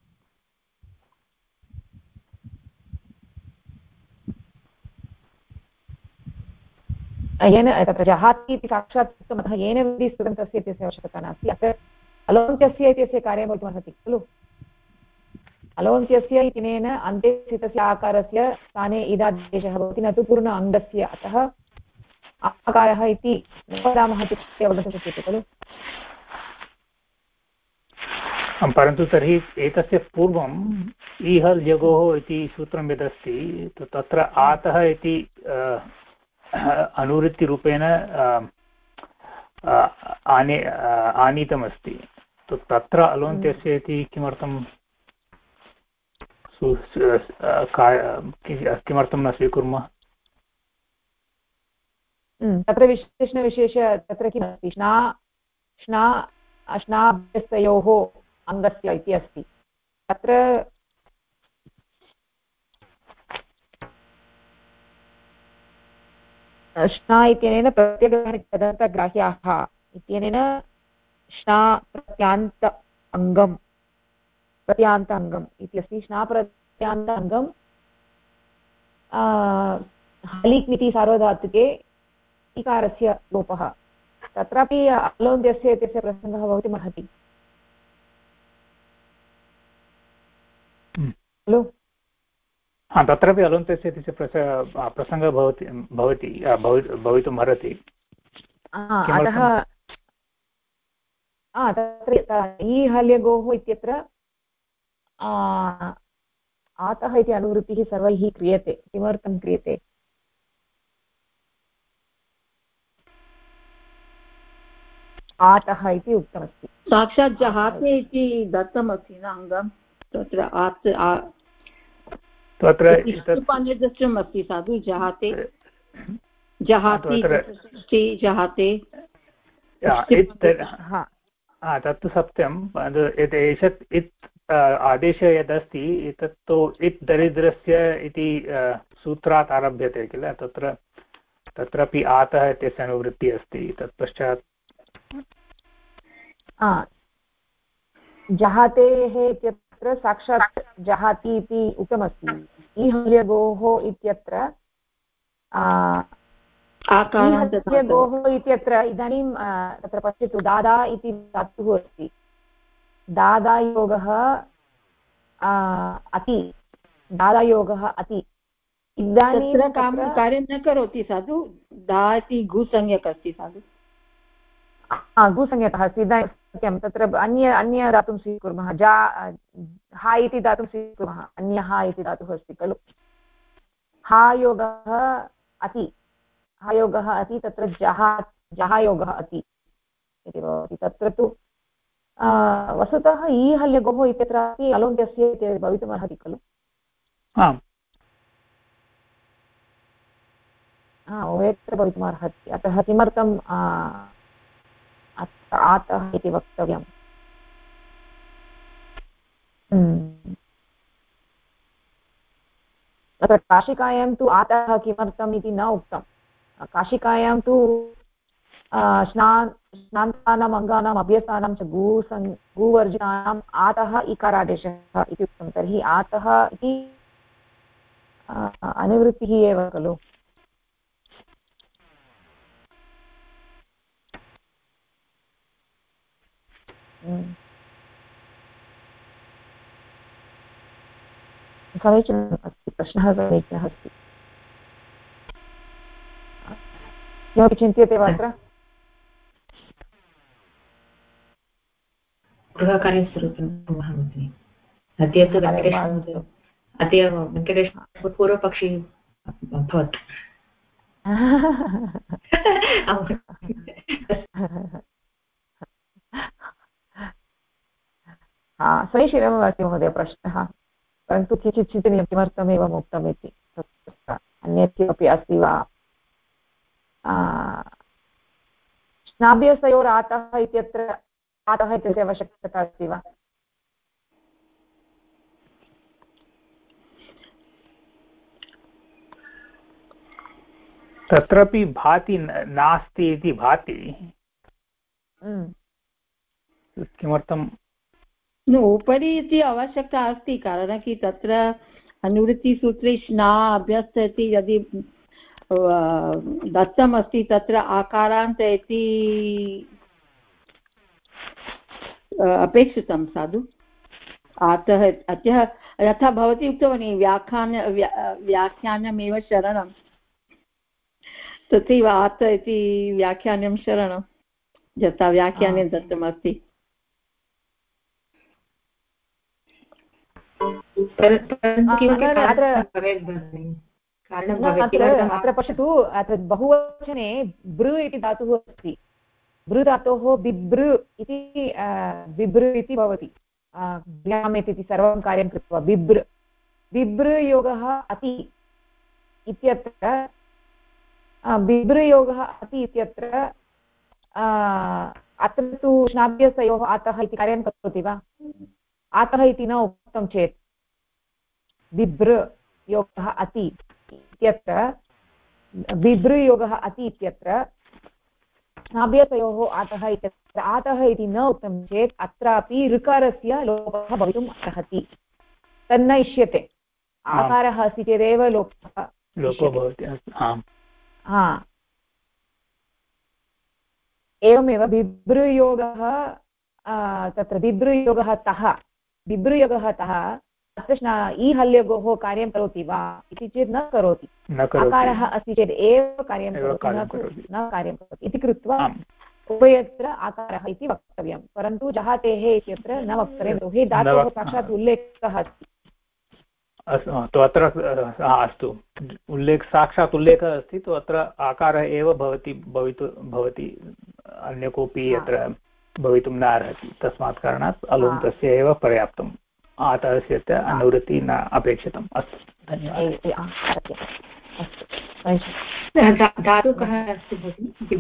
येन तत्र जहाति इति साक्षात् उक्तमतः येन विस्तृतं तस्य इत्यस्य आवश्यकता नास्ति अत्र अलोन्त्यस्य इत्यस्य कार्यं भवितुमर्हति खलु अलोन्त्यस्य इत्यनेन अन्ते स्थितस्य आकारस्य स्थाने इदादेशः भवति न तु पूर्ण अङ्गस्य अतः आकारः इति न वदामः इति अवगन्तुं शक्यते खलु परन्तु तर्हि एतस्य पूर्वम् ईहल् यगोः इति सूत्रं यदस्ति तत्र आतः इति अनुवृत्तिरूपेण आनीतमस्ति तत्र अलोन्त्यस्य इति किमर्थं किमर्थं न स्वीकुर्मः तत्र विशेषणविशेष तत्र किमस्ति अश्नाभ्यस्तयोः अङ्गस्य इति अस्ति तत्र श्ना इत्यनेन प्रत्यग्रहणितदन्तग्राह्याः इत्यनेन श्ना प्रत्यान्त अङ्गम् इति अस्ति श्ना प्रत्यान्त अङ्गं हलिक् सार्वधातुके इकारस्य लोपः तत्रापि अलोन्त्यस्य इत्यस्य प्रसङ्गः भवितुमर्हति खलु तत्रापि अलोन्त्यस्य इत्यस्य प्रसङ्गः भवितुमर्हति अतः तत्र ई हल्यगोः इत्यत्र आतः इति अनुवृत्तिः सर्वैः क्रियते किमर्थं क्रियते आतः इति उक्तमस्ति साक्षात् जहाते इति दत्तमस्ति न अङ्गं तत्र तत्र निर्दिष्टम् अस्ति साधु जहाते जहाते तत्तु सत्यं एषत् इत् आदेशः यदस्ति एतत्तु इत् दरिद्रस्य इति सूत्रात् आरभ्यते किल तत्रापि आतः इत्यस्य अनुवृत्तिः अस्ति तत्पश्चात् जहातेः इत्यत्र साक्षात् जहाति इति उक्तमस्ति। ईहल्यगोः इत्यत्र ईहल्यगोः इत्यत्र इदानीं तत्र पश्यतु दादा इति धातुः अस्ति। दादायोगः अति, दादायोगः अति। इदानीं कार्यं न करोति साधु। दा इति गुसंज्ञक अस्ति साधु। गुसंज्ञकः अस्ति। इदानीं सत्यं तत्र अन्य धातुं स्वीकुर्मः। जा हा इति धातुं स्वीकुर्मः। अन्यः इति धातुः अस्ति खलु। हायोगः अति, हायोगः अति, तत्र जहायोगः अति इति भवति। तत्र तु वस्तुतः ईहल्यगोः इत्यत्रापि अलोन्त्यस्य इति भवितुमर्हति खलु। आम्, उभयत्र भवितुमर्हति। अतः किमर्थम् आतः इति वक्तव्यम्। तत्र काशिकायां तु आतः किमर्थम् इति न उक्तं। काशिकायां तु स्नान्तानाम् अङ्गानाम् अभ्यसानां च गुवर्जितानाम् आतः इकारादेशः इति उक्तं। तर्हि आतः इति अनुवृत्तिः एव खलु। समीचीनम् अस्ति, प्रश्नः समीचीनः अस्ति। किमपि चिन्त्यते वा अत्र? गृहकार्यस्य अद्य तु वेङ्कटेश पूर्वपक्षी अभवत्। समीचीनमेव अस्ति महोदय प्रश्नः, परन्तु किञ्चित् चिन्तनीयं किमर्थमेवम् उक्तम् इति। अन्यत् किमपि अस्ति वा? स्नाभ्यसयोरातः इत्यत्र आतः इत्यस्य आवश्यकता अस्ति वा? तत्रापि भाति नास्ति इति भाति। किमर्थं उपरि इति आवश्यकता अस्ति, कारणं कि तत्र अनुवृत्तिसूत्रे स्ना अभ्यस्त इति यदि दत्तम् अस्ति तत्र आकारान्त इति अपेक्षितं साधु। अतः अतः यथा भवती उक्तवती व्याख्यानमेव शरणं, तथैव आत इति व्याख्यानं शरणं यथा व्याख्याने दत्तमस्ति। अत्र पश्यतु, अत्र बहुवचने बृ इति धातुः अस्ति। बृ धातोः बिभृ इति भवति। भ्यामेत् इति सर्वं कार्यं कृत्वा बिभृ, बिभृयोगः अति इत्यत्र, बिभृयोगः अति इत्यत्र अत्र तु स्नाभ्यसयोः आतः इति कार्यं करोति वा? आतः इति न उक्तं चेत् बिभृयोगः अति इत्यत्र, बिभृयोगः अति इत्यत्र स्नाभ्यसयोः आतः इत्यत्र आतः इति न उक्तं चेत् अत्रापि ऋकारस्य लोपः भवितुम् अर्हति। तन्न इष्यते। आकारः अस्ति चेदेव लोपः भवति। एवमेव बिभृयोगः, तत्र बिभृयोगः तः, बिभृयोगः तः अत्र ईहल्यगोः कार्यं करोति वा इति चेत् न करोति। आकारः अस्ति चेत् एव कार्यं करोति, न कार्यं करोति इति कृत्वा उभयत्र आकारः इति वक्तव्यं। परन्तु जहातेः इत्यत्र न वक्तव्यं, यतोहि धातोः साक्षात् उल्लेखः अस्ति। अस्तु, अत्र अस्तु, साक्षात् उल्लेखः अस्ति, तु अत्र आकारः एव भवति, अन्य कोऽपि अत्र भवितुं न अर्हति। तस्मात् कारणात् अलोन्तस्य एव पर्याप्तम्, आतस्य अनुवृत्तिः न अपेक्षितम्। अस्तु, धन्यवादः। धातुः कः अस्ति भगिनि?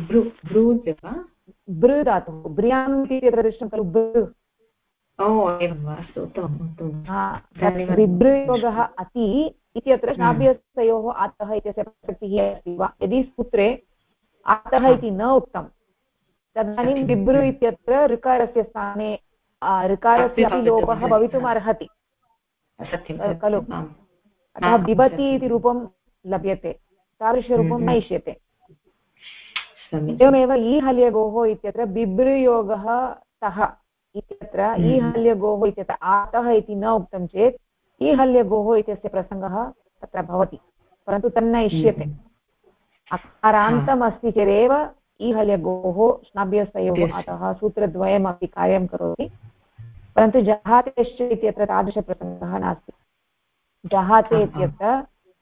बृ धातुः, ब्रियाम् इति यत्र दृष्टं खलु, बृ। एवं वा? अस्तु, उत्तमं। बिभृयोगः अति इत्यत्र स्नाभ्यसयोः आतः इत्यस्य प्रसक्तिः अस्ति वा? यदि सूत्रे आतः इति न उक्तं तदानीं बिभृ इत्यत्र ऋकारस्य स्थाने ऋकारस्य लोपः भवितुम् अर्हति खलु। अतः बिभति इति रूपं लभ्यते, तादृशरूपं न इष्यते। एवमेव ईहल्यगोः इत्यत्र बिभ्रयोगः तः इत्यत्र ईहल्यगोः इत्यत्र आतः इति न उक्तं चेत् ईहल्यगोः इत्यस्य प्रसङ्गः तत्र भवति, परन्तु तन्न इष्यते। अकारान्तम् अस्ति चेदेव ईहल्यगोः श्नाभ्यस्तयोः अतः सूत्रद्वयमपि कार्यं करोति, परन्तु जहातेश्च इत्यत्र तादृशप्रसङ्गः नास्ति। जहाते इत्यत्र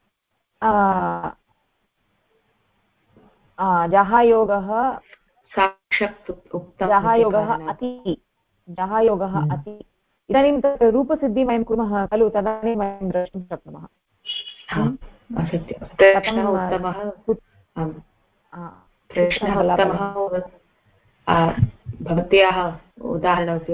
जहायोगः अति इदानीं तत् रूपसिद्धिं वयं कुर्मः खलु, तदानीं वयं द्रष्टुं शक्नुमः भवत्याः उदाहरणमपि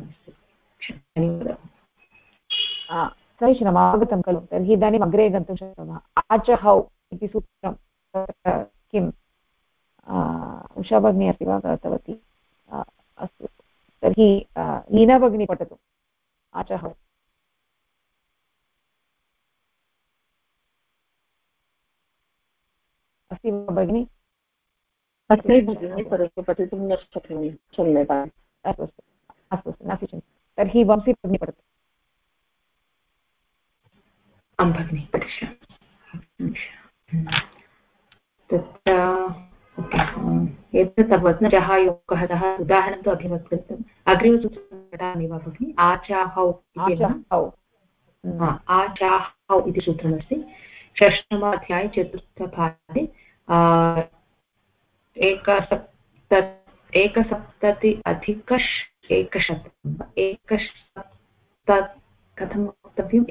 समीचीनम् अवगतं खलु। तर्हि इदानीम् अग्रे गन्तुं शक्नुमः। आचहौ इति सूत्रं किम् उषा भगिनी अस्ति वा गतवती? अस्तु, तर्हि लीना भगिनी पठतु। आचहौ अस्ति वा भगिनी? पठितुं न शक्नोमि, क्षम्यताम्। अस्तु अस्तु अस्तु अस्तु, नास्ति चिन्ता। तर्हि वंशी भगिनी पठतु। आं भगिनि पठिष्यामि। तत्र एतत् वत्नजः योगः उदाहरणं तु अभिवत् कृतम्। अग्रिमसूत्रं पठामि वा भगिनि? आचाहौ इति सूत्रमस्ति। षष्ठमाध्याये चतुर्थपादे 170 कथं वक्तव्यम्?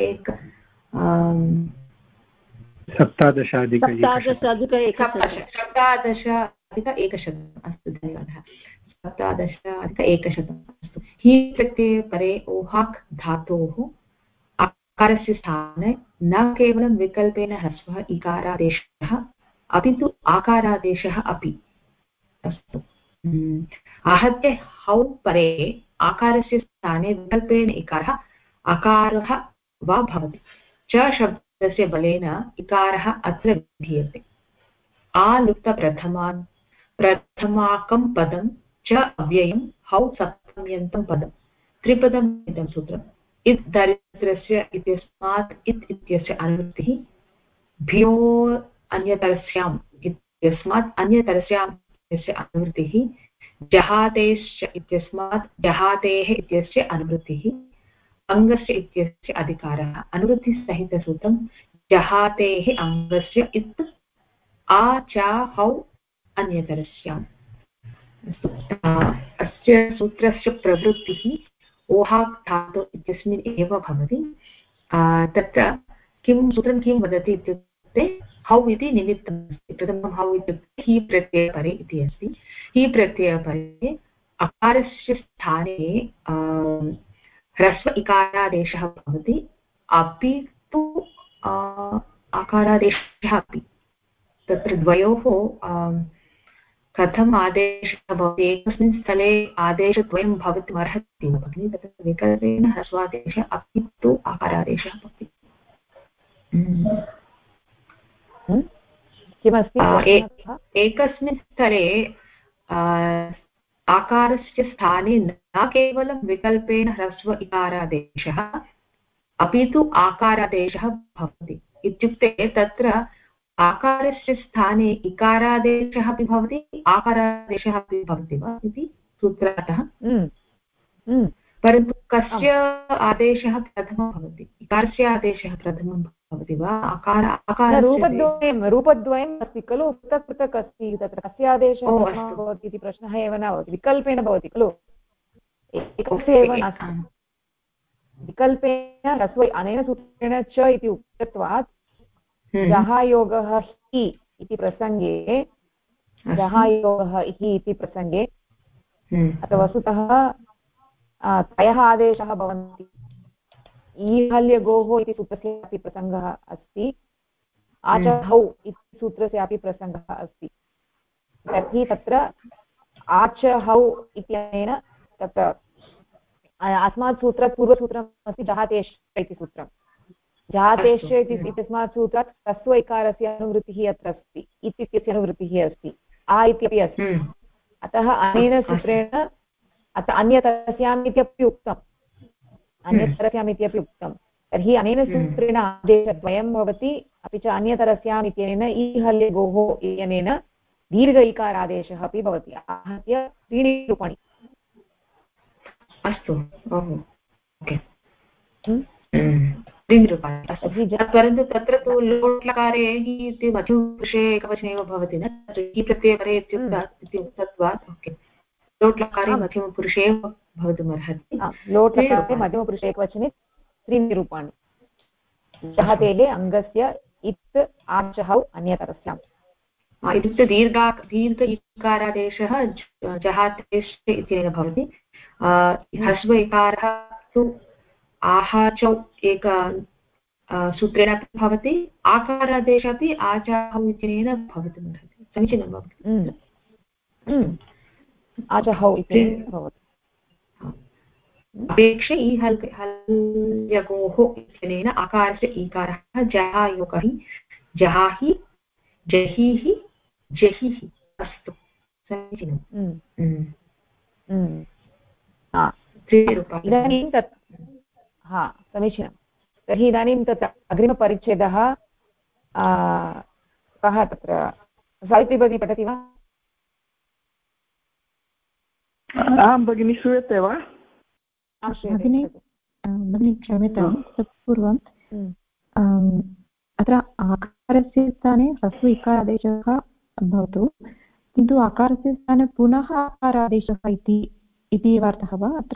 17,100 अस्तु, धन्यवादः। 17,100 अस्तु। हि प्रत्यये परे ओहाक् धातोः आकारस्य स्थाने न केवलं विकल्पेन ह्रस्वः इकारादेशः अपि तु आकारादेशः अपि। अस्तु, आहत्य हौ परे आकारस्य स्थाने विकल्पेन इकारः अकारः वा भवति। च शब्दस्य बलेन इकारः अत्र विधीयते। प्रथमाकं पदं च अव्ययं हौ सप्तम्यन्तं पदं त्रिपदम् इदं सूत्रम्। इत् दरिद्रस्य इत्यस्मात् इत् इत्यस्य अनुवृत्तिः, भ्यो अन्यतरस्याम् इत्यस्मात् अन्यतरस्याम् इत्यस्य अनुवृत्तिः, जहातेश्च इत्यस्मात् जहातेः इत्यस्य अनुवृत्तिः, अङ्गस्य इत्यस्य अधिकारः। अनुवृत्तिसहितसूत्रं जहातेः अङ्गस्य इत् आचाहौ अन्यतरस्याम्। अस्य सूत्रस्य प्रवृत्तिः ओहाक् धातु इत्यस्मिन् एव भवति। तत्र सूत्रं किं वदति इत्युक्ते हौ इति निमित्तमस्ति। प्रथमं हौ इत्युक्ते हि प्रत्ययपरे इति अस्ति। हि प्रत्ययपरे अकारस्य स्थाने ह्रस्व इकारादेशः भवति, अपि तु आकारादेशः अपि। तत्र द्वयोः कथम् आदेशः भवति? एकस्मिन् स्थले आदेशद्वयं भवितुमर्हति भगिनि। तत्र विकल्पेन ह्रस्वादेशः अपि तु आकारादेशः भवति। किमस्ति? एकस्मिन् स्थले आकारस्य स्थाने न केवलं विकल्पेन ह्रस्व इकारादेशः अपि तु आकारादेशः भवति। इत्युक्ते तत्र आकारस्य स्थाने इकारादेशः अपि भवति, आकारादेशः अपि भवति वा इति सूत्रार्थः। परन्तु कस्य आदेशः प्रथमं भवति? इकारस्य आदेशः प्रथमं भवति वा रूपद्वयम् अस्ति खलु, पृथक् पृथक् अस्ति। तत्र कस्य आदेशः भवति इति प्रश्नः एव न भवति, विकल्पेन भवति खलु, एकस्य एव नास्ति। विकल्पेन ह्रस्व अनेन सूत्रेण च इति उक्तत्वात् जहायोगः हि इति प्रसङ्गे अथवा वस्तुतः त्रयः आदेशाः भवन्ति। ईहल्यगोः इति सूत्रस्यापि प्रसङ्गः अस्ति, आचहौ इति सूत्रस्यापि प्रसङ्गः अस्ति। तर्हि तत्र आचहौ इत्यनेन तत्र अस्मात् सूत्रात् पूर्वसूत्रम् अस्ति जहातेश् इति सूत्रं। जहातेश् इत्यस्मात् सूत्रात् ह्रस्व इकारस्य अनुवृत्तिः अत्र अस्ति, इत्यस्य अनुवृत्तिः अस्ति, आ इत्यपि अस्ति। अतः अनेन सूत्रेण अत्र अन्यतरस्याम् इत्यपि उक्तम्, अन्यतरस्याम् इत्यपि उक्तं। तर्हि अनेन सूत्रेण आदेशद्वयं भवति, अपि च अन्यतरस्याम् इत्यनेन ईहल्यगोः इत्यनेन दीर्घ इकारादेशः अपि भवति। आहत्य 3 रूपाणि। अस्तु, ओके, 3 रूपाणि। परन्तु तत्र तु लोट्लकारे इति मध्यमपुरुषे एकवचने एव भवति न, हि प्रत्ययपरे इत्युक्तत्वात्। ओके, लोट्लकारे मध्यमपुरुषे एव भवितुमर्हति। लोट्लकारे मध्यमपुरुषे एकवचने 3 रूपाणि। जहतेः अङ्गस्य इत् आचहौ अन्यतरस्याम्। इत्युक्ते दीर्घ इकारादेशः जहातेश् इत्यनेन भवति। ह्रस्व इकारः तु आहाचौ एक सूत्रेण भवति, आकारादेशः अपि आचहौ इत्यनेन भवितुमर्हति। समीचीनं भवति। आचहौ इत्यनेन भवति। अपेक्षे ईहल्यगोः इत्यनेन आकारस्य ईकारः जहायोगः, जहाहि, जहिः, जहिः। अस्तु, समीचीनम्। इदानीं तत् समीचीनं। तर्हि इदानीं तत् अग्रिमपरिच्छेदः कः तत्र सावित्री भगिनी पठति वा? आं भगिनी, श्रूयते वा? भगिनी क्षम्यतां, तत्पूर्वं अत्र आकारस्य स्थाने ह्रस्व इकारादेशः भवतु, किन्तु आकारस्य स्थाने पुनः आकारादेशः इति अर्थः वा अत्र?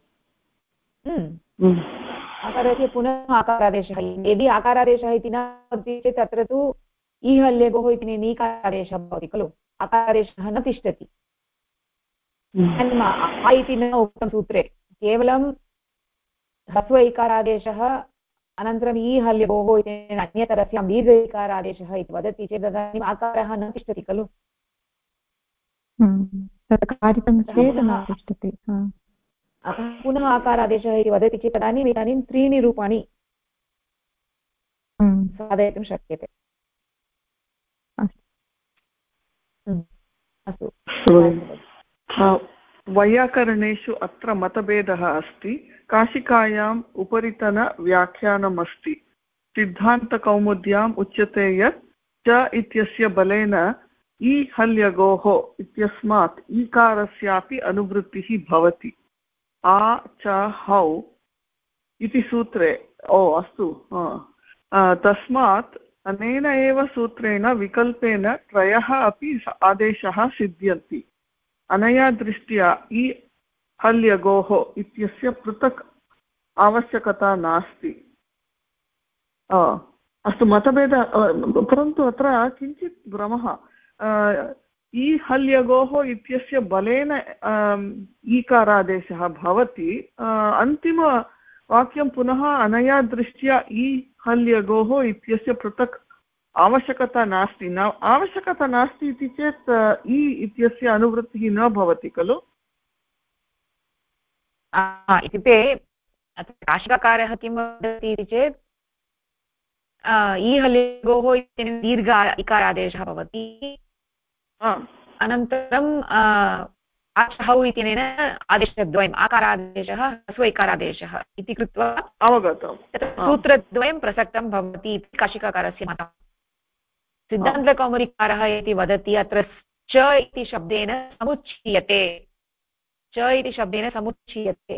आकारस्य पुनः आकारादेशः। यदि आकारादेशः इति न भवति चेत् तत्र तु ईहल्यगोः इति नीकारादेशः भवति खलु, आकारादेशः न तिष्ठति। आ इति न उक्तं सूत्रे, केवलं ह्रस्व इकारादेशः अनन्तरम् ईहल्यगोः इत्यनेन अन्यतरस्यां दीर्घ इकारादेशः इति वदति चेत् तदानीम् आकारः न तिष्ठति खलु। तत् कारितं चेत् न तिष्ठति। पुनः आकारादेशः इति वदति चेत् तदानीम् इदानीं 3 रूपाणि साधयितुं शक्यते। अस्तु, वैयाकरणेषु अत्र मतभेदः अस्ति। काशिकायाम् उपरितनव्याख्यानम् अस्ति। सिद्धान्तकौमुद्याम् उच्यते यत् च इत्यस्य बलेन ईहल्यगोः इत्यस्मात् ईकारस्यापि अनुवृत्तिः भवति। आ च हौ इति सूत्रे। अस्तु, तस्मात् अनेन एव सूत्रेण विकल्पेन 3 अपि आदेशाः सिद्ध्यन्ति। अनया दृष्ट्या ईहल्यगोः इत्यस्य पृथक् आवश्यकता नास्ति। अस्तु, मतभेदः, परन्तु अत्र किञ्चित् भ्रमः। ईहल्यगोः इत्यस्य बलेन ईकारादेशः भवति, अन्तिमवाक्यं पुनः अनया दृष्ट्या ईहल्यगोः इत्यस्य पृथक् आवश्यकता नास्ति। न आवश्यकता नास्ति इति चेत् इ इत्यस्य अनुवृत्तिः न भवति खलु। इत्युक्ते अत्र काशिकाकारः किं वदति इति चेत् ईहल्यगोः इत्यनेन दीर्घ इकारादेशः भवति, अनन्तरम् आचहौ इत्यनेन आदेशद्वयम्, आकारादेशः ह्रस्व इकारादेशः इति कृत्वा अवगतं, सूत्रद्वयं प्रसक्तं भवति इति काशिकाकारस्य मतम्। सिद्धान्तकौमुदीकारः इति वदति अत्र च इति शब्देन समुच्चीयते, च इति शब्देन समुच्चीयते।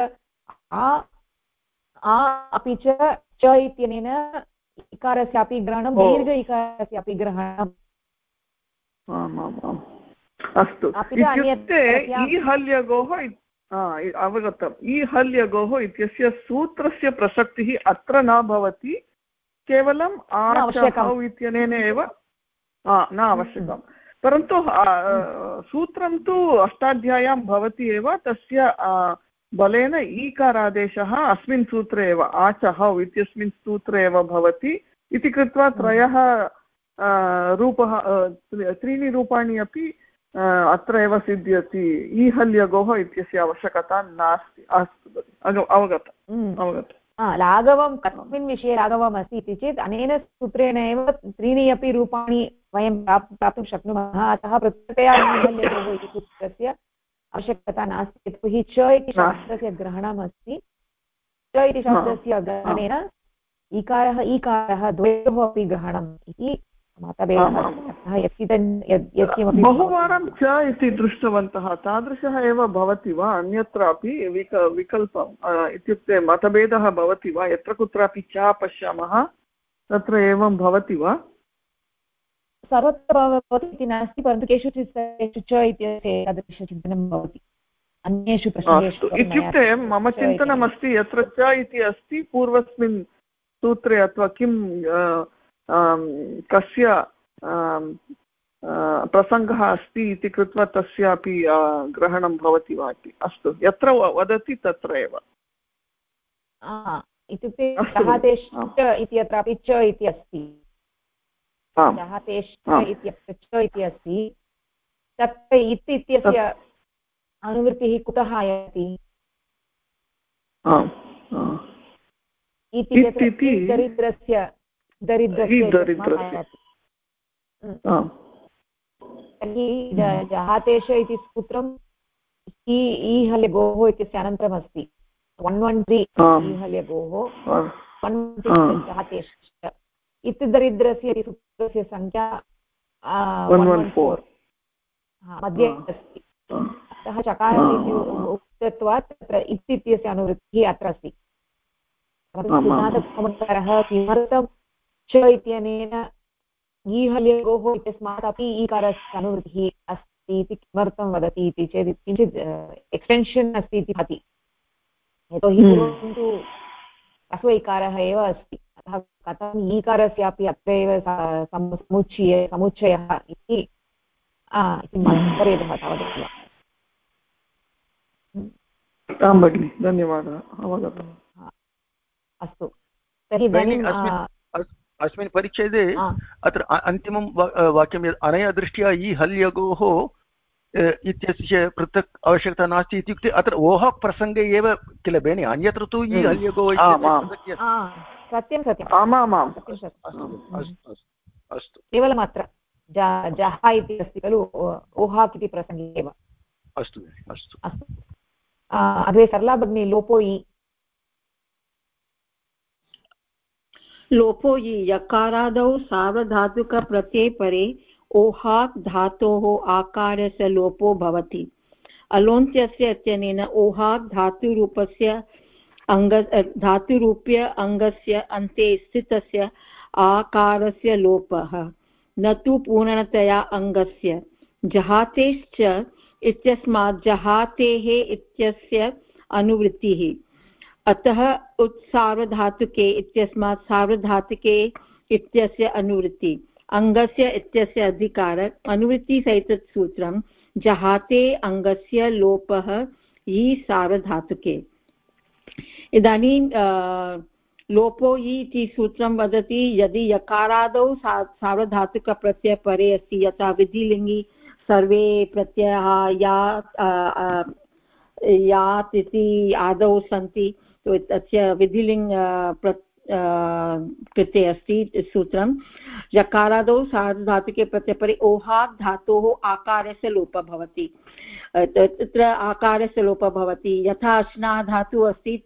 अपि च इत्यनेन इकारस्यापि ग्रहणं, दीर्घ इकारस्यापि ग्रहणम्। अस्तु, इत्युक्ते ईहल्यगोः, अवगतम्, ईहल्यगोः इत्यस्य सूत्रस्य प्रसक्तिः अत्र न भवति, केवलम् आचहौ इत्यनेन एव न आवश्यकं। परन्तु सूत्रं तु अष्टाध्याय्यां भवति एव, तस्य बलेन ईकारादेशः अस्मिन् सूत्रे एव, आचहौ इत्यस्मिन् सूत्रे एव भवति इति कृत्वा 3 रूपाणि अपि अत्र एव सिद्ध्यति ईहल्यगोः इत्यस्य आवश्यकता नास्ति। अस्तु अवगत लाघवं कस्मिन् विषये लाघवम् अस्ति इति चेत् अनेन सूत्रेण एव त्रीणि अपि रूपाणि वयं प्राप्तुं शक्नुमः। अतः पृथक्तया ईहल्यगोः इति सूत्रस्य आवश्यकता नास्ति। यतोहि च इति शब्दस्य ग्रहणम् अस्ति। च इति शब्दस्य ग्रहणेन इकारः ईकारः द्वयोः अपि ग्रहणम् इति बहुवारं च इति दृष्टवन्तः। तादृशः एव भवति वा अन्यत्रापि विकल्पम् इत्युक्ते मतभेदः भवति वा? यत्र कुत्रापि च पश्यामः तत्र एवं भवति वा? सर्वत्र भवति इति नास्ति, परन्तु केषुचित् स्थलेषु च इत्यस्य तादृशचिन्तनं भवति अन्येषु प्रसङ्गेषु। इत्युक्ते मम चिन्तनमस्ति यत्र च इति अस्ति पूर्वस्मिन् सूत्रे अथवा किं कस्य प्रसङ्गः अस्ति इति कृत्वा तस्यापि ग्रहणं भवति वा इति। अस्तु, यत्र वदति तत्र एव इत्युक्ते जहातेश्च इति अत्रापि च इति अस्ति। जहातेश्च इत्यत्र च इति अस्ति। तत्र इति इत्यस्य अनुवृत्तिः कुतः आयाति? दरिद्रस्य तर्हि जहातेश इति सूत्रं ईहल्यगोः इत्यस्य अनन्तरमस्ति। 113 ईहल्यगोः 113 जहातेश इति दरिद्रस्य इति सूत्रस्य संख्या 114 मध्ये अस्ति। अतः चकारः इति उक्तत्वात् तत्र इति इत्यस्य अनुवृत्तिः अत्र अस्ति। स्नातकमकारः किमर्थं च इत्यनेन ईहल्यगोः इत्यस्मात् अपि ईकारस्य अनुवृत्तिः अस्ति इति किमर्थं वदति इति चेत् किञ्चित् एक्स्टेन्शन् अस्ति इति भाति। यतोहि पूर्वं तु ह्रस्व इकारः एव अस्ति। अतः कथम् ईकारस्यापि अत्रैव समुच्चयः इति मतभेदः तावदेव। आं भगिनि, धन्यवादः, अवगतम्। अस्तु, तर्हि इदानीम् अस्मिन् परिच्छेदे अत्र अन्तिमं वाक्यं यत् अनया दृष्ट्या ईहल्यगोः इत्यस्य पृथक् आवश्यकता नास्ति इत्युक्ते अत्र ओह प्रसङ्गे एव किल बेनि, अन्यत्र तु ईहल्यगोः सत्यं सत्यम् आमामाम् अस्तु केवलम् अत्र जः इति अस्ति खलु ओहाक् इति प्रसङ्गे एव। अस्तु अस्तु अस्तु, अग्रे सरला भगिनी लोपो इ। लोपो हि यकारादौ सार्वधातुकप्रत्यये परे ओहाक् धातोः आकारस्य लोपो भवति। अलोन्त्यस्य इत्यनेन ओहाक् धातुरूपस्य धातुरूप्य अङ्गस्य अन्ते स्थितस्य आकारस्य लोपः, न तु पूर्णतया अङ्गस्य। जहातेश्च इत्यस्मात् जहातेः इत्यस्य अनुवृत्तिः, अतः उत्सार्वधातुके इत्यस्मात् सार्वधातुके इत्यस्य अनुवृत्ति, अङ्गस्य इत्यस्य अधिकार, अनुवृत्तिसहितसूत्रं जहाते अङ्गस्य लोपः हि सार्वधातुके। इदानीं लोपो हि इति सूत्रं वदति यदि यकारादौ सार्वधातुकप्रत्यय परे अस्ति, यथा विधिलिङ्गि सर्वे प्रत्ययाः यात् इति आदौ सन्ति, तो तस्य विधिलिङ्ग् कृते अस्ति सूत्रं यकारादौ सार्वधातुके प्रत्ययपरे ओहाक् धातोः आकारस्य लोपः भवति। तत्र आकारस्य लोपः भवति, यथा स्ना धातुः अस्ति,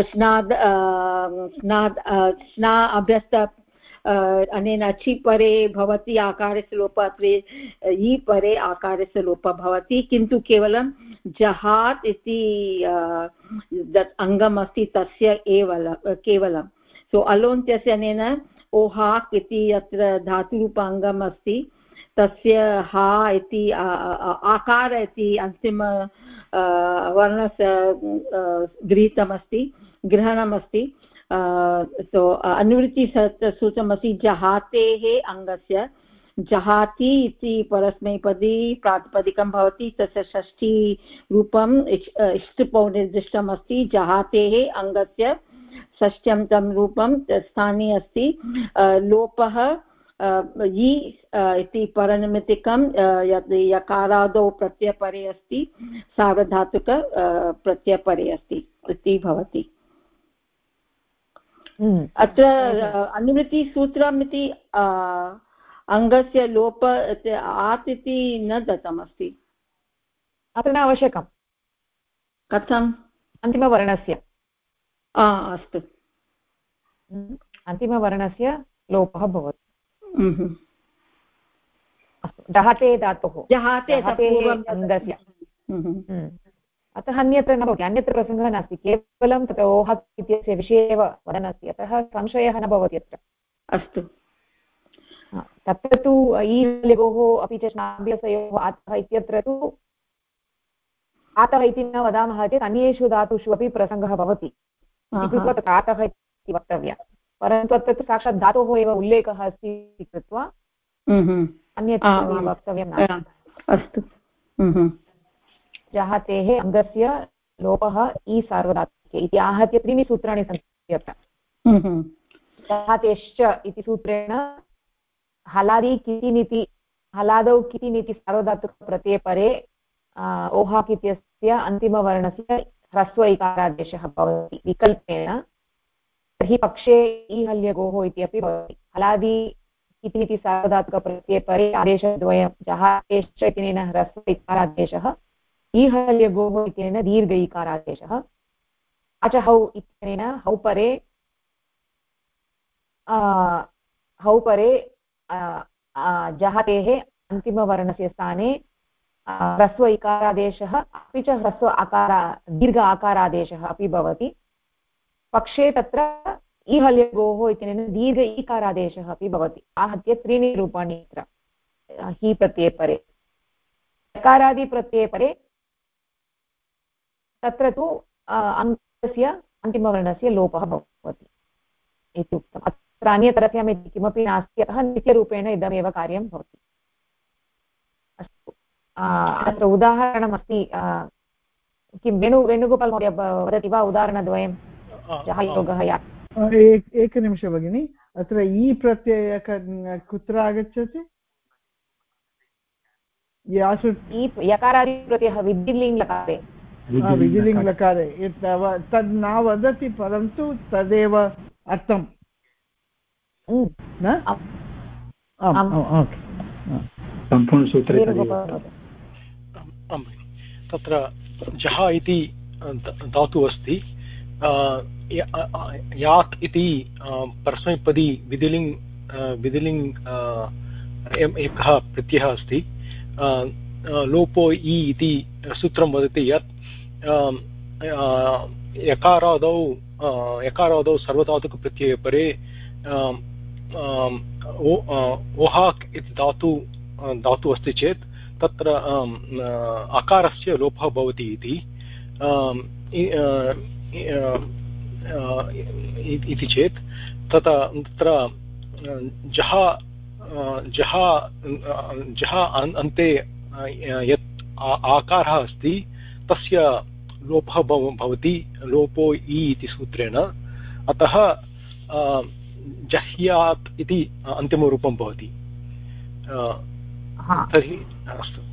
स्ना अभ्यस्त अनेन अचि परे भवति आकारस्य लोपः, अत्र इ परे आकारस्य लोपः भवति, किन्तु केवलं जहात् इति अङ्गम् अस्ति तस्य एव केवलं। सो अलोन्त्यस्य अनेन ओहाक् इति अत्र धातुरूपाङ्गम् अस्ति, तस्य हा इति आकार इति अन्तिम वर्णस्य गृहीतमस्ति, ग्रहणमस्ति। सो अनुवृत्तिसूत्रमस्ति जहातेः अङ्गस्य। जहाति इति परस्मैपदी प्रातिपदिकं भवति, तस्य षष्ठीरूपम् इष्टपौ निर्दिष्टम् अस्ति। जहातेः अङ्गस्य षष्ट्यन्तं रूपं स्थाने अस्ति। लोपः यि इति परनिमित्तिकं यत् यकारादौ प्रत्ययपरे अस्ति सार्वधातुक प्रत्ययपरे अस्ति इति भवति। अत्र अनुवृत्तिसूत्रम् इति अङ्गस्य लोप आत् इति न दत्तमस्ति। अत्र न आवश्यकम्। कथम्? अन्तिमवर्णस्य। अस्तु, अन्तिमवर्णस्य लोपः भवति। अस्तु, जहाते धातुः अङ्गस्य। अतः अन्यत्र न भवति, अन्यत्र प्रसङ्गः नास्ति, केवलं तत्र ओह इत्यस्य विषये एव वदनस्ति, अतः संशयः न भवति अत्र। अस्तु, तत्र तु ईलयोः अपि च श्नाभ्यसयोः आतः इत्यत्र तु आतः इति न वदामः चेत् अन्येषु धातुषु अपि प्रसङ्गः भवति इति कृत्वा तत्र आतः इति वक्तव्यं, परन्तु अत्र तु साक्षात् धातोः एव उल्लेखः अस्ति इति कृत्वा अन्यत् वक्तव्यं नास्ति। अस्तु, जहातेः अङ्गस्य लोपः इ सार्वधातुके इति आहत्य त्रीणि सूत्राणि सन्ति अत्र। जहातेश्च इति सूत्रेण हलादि कितिनिति हलादौ कितिनिति सार्वधातुकप्रत्यये परे ओहाक् इत्यस्य अन्तिमवर्णस्य ह्रस्व इकारादेशः भवति विकल्पेन, तर्हि पक्षे ईहल्यगोः इति अपि भवति। हलादि कितिनिति सार्वधातुकप्रत्यये परे आदेशद्वयं जहातेश्च इत्यनेन ह्रस्व इकारादेशः, ईहल्यगोः इत्यनेन दीर्घ इकारादेशः, अचहौ इत्यनेन हौ परे जहातेः अन्तिमवर्णस्य स्थाने ह्रस्व इकारादेशः अपि च ह्रस्व दीर्घ आकारादेशः अपि भवति। पक्षे तत्र ईहल्यगोः इत्यनेन दीर्घ ईकारादेशः अपि भवति। आहत्य त्रीणि रूपाणि अत्र हि प्रत्यये परे। यकारादिप्रत्यये परे तत्र तु अङ्गस्य अन्तिमवर्णस्य लोपः भवति इति उक्तम्। अत्र अन्यतरस्याम् इति किमपि नास्ति, अतः नित्यरूपेण इदमेव कार्यं भवति। अस्तु, अत्र उदाहरणमस्ति, किं वेणुगोपाल् महोदय वदति वा उदाहरणद्वयं? जहायोगः या एकनिमिषं भगिनि, अत्र इ प्रत्यय कुत्र आगच्छति? यकारादिप्रत्ययः विधिलिङ्गलकारे। विधिलिङ्गलकारे तद् न वदति, परन्तु तदेव अर्थं न? सम्पूर्णसूत्रे तत्र जह इति धातुः अस्ति, यात् इति परस्मैपदी विधिलिङ्ग् एकः प्रत्ययः अस्ति। लोपो इ इति सूत्रं वदति यत् यकारादौ सर्वधातुकप्रत्यये परे ओहाक् इति धातु अस्ति चेत् तत्र आकारस्य लोपः भवति इति चेत् तत्र जह अन्ते यत् आकारः अस्ति तस्य लोपः भवति लोपो इ इति सूत्रेण। अतः जह्यात् इति अन्तिमरूपं भवति। तर्हि अस्तु,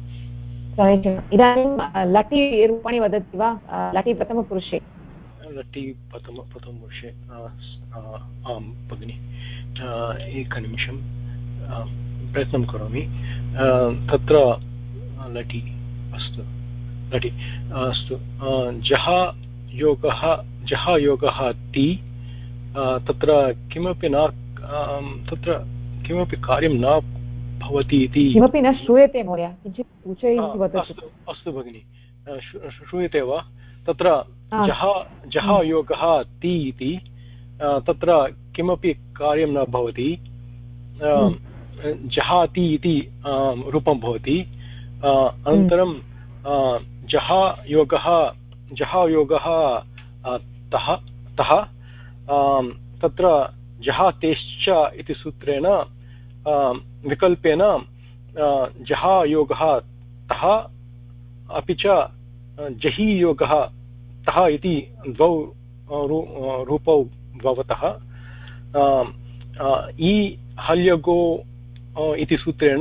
इदानीं लटि रूपाणि वदति वा? लटि प्रथमपुरुषे प्रथमपुरुषे आं भगिनि, एकनिमिषं प्रयत्नं करोमि। तत्र लटि अस्तु, लटि अस्तु, जहायोगः ति, तत्र किमपि न, तत्र किमपि कार्यं न भवति इति। किमपि न श्रूयते महोदय, किञ्चित् उच्चैः वदतु। अस्तु भगिनि, श्रूयते वा? तत्र जहायोगः ति इति, तत्र किमपि कार्यं न भवति, जहाति इति रूपं भवति। अनन्तरं जहायोगः तः तत्र जहातेश्च इति सूत्रेण विकल्पेन जहायोगः तः अपि च जहीयोगः तः इति द्वौ रूपौ भवतः। इ हल्यगो इति सूत्रेण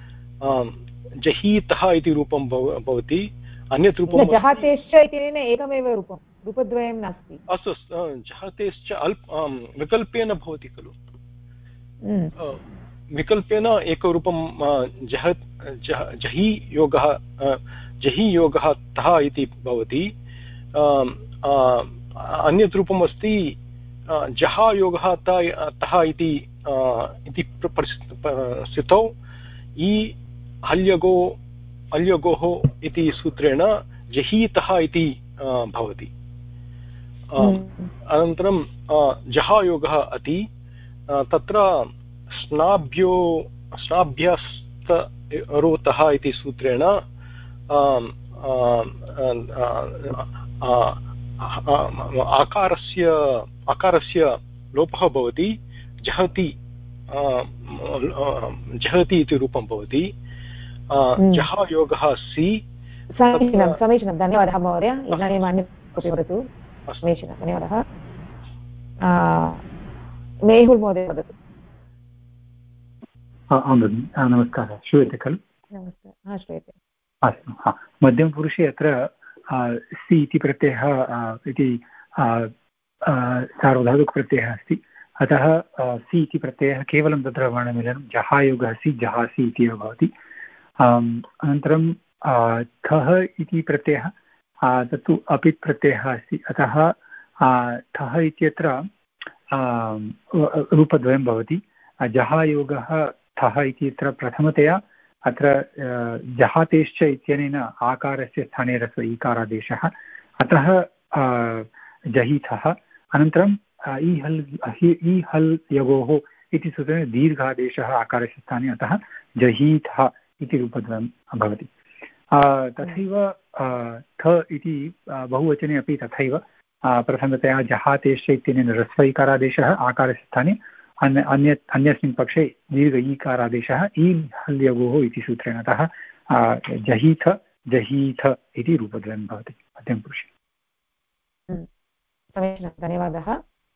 जहीतः इति रूपं भवति। अन्यत् रूपं जहातेश्च इत्यनेन एकमेव रूपं, रूपद्वयं नास्ति। अस्तु जहातेश्च विकल्पेन भवति खलु। विकल्पेन एकरूपं जहि योगः तः इति भवति। अन्यत् रूपम् अस्ति जहायोगः तः इति स्थितौ इ हल्यगोः इति सूत्रेण जहीतः इति भवति। अनन्तरं जहायोगः अति तत्र स्नाभ्यस्तरोतः इति सूत्रेण आकारस्य लोपः भवति। जहति इति रूपं भवति। जहायोगः सि। समीचीनं, धन्यवादः महोदय। इदानीम् अन्यत् वदतु। समीचीनं, धन्यवादः। मेहुल् महोदय वदतु। नमस्कारः, श्रूयते खलु? नमस्कारः, श्रूयते। अस्तु, मध्यमपुरुषे अत्र सि इति प्रत्ययः इति सार्वधातुकप्रत्ययः अस्ति। अतः सि इति प्रत्ययः केवलं तत्र वर्णमिलनं जहायोगः सि जहासि इति एव भवति। अनन्तरं ठः इति प्रत्ययः तत्तु अपित् प्रत्ययः अस्ति। अतः ठः इत्यत्र रूपद्वयं भवति। जहायोगः ठः इत्यत्र प्रथमतया अत्र जहातेश्च इत्यनेन आकारस्य स्थाने रस्व ईकारादेशः, अतः जहीथः। अनन्तरं इ हल् यगोः इति सूत्रेण दीर्घादेशः आकारस्य स्थाने, अतः जहीथः इति रूपद्वयं भवति। तथैव ठ इति बहुवचने अपि तथैव प्रथमतया जहातेश्च इत्यनेन रस्व ईकारादेशः आकारस्य स्थाने, अन्यस्मिन् पक्षे दीर्घ ईकारादेशः इ हल्यगोः इति सूत्रेण, अतः जहीथ जहीथ इति रूपद्वयं भवति मध्यमपुरुषे। समीचीनं, धन्यवादः।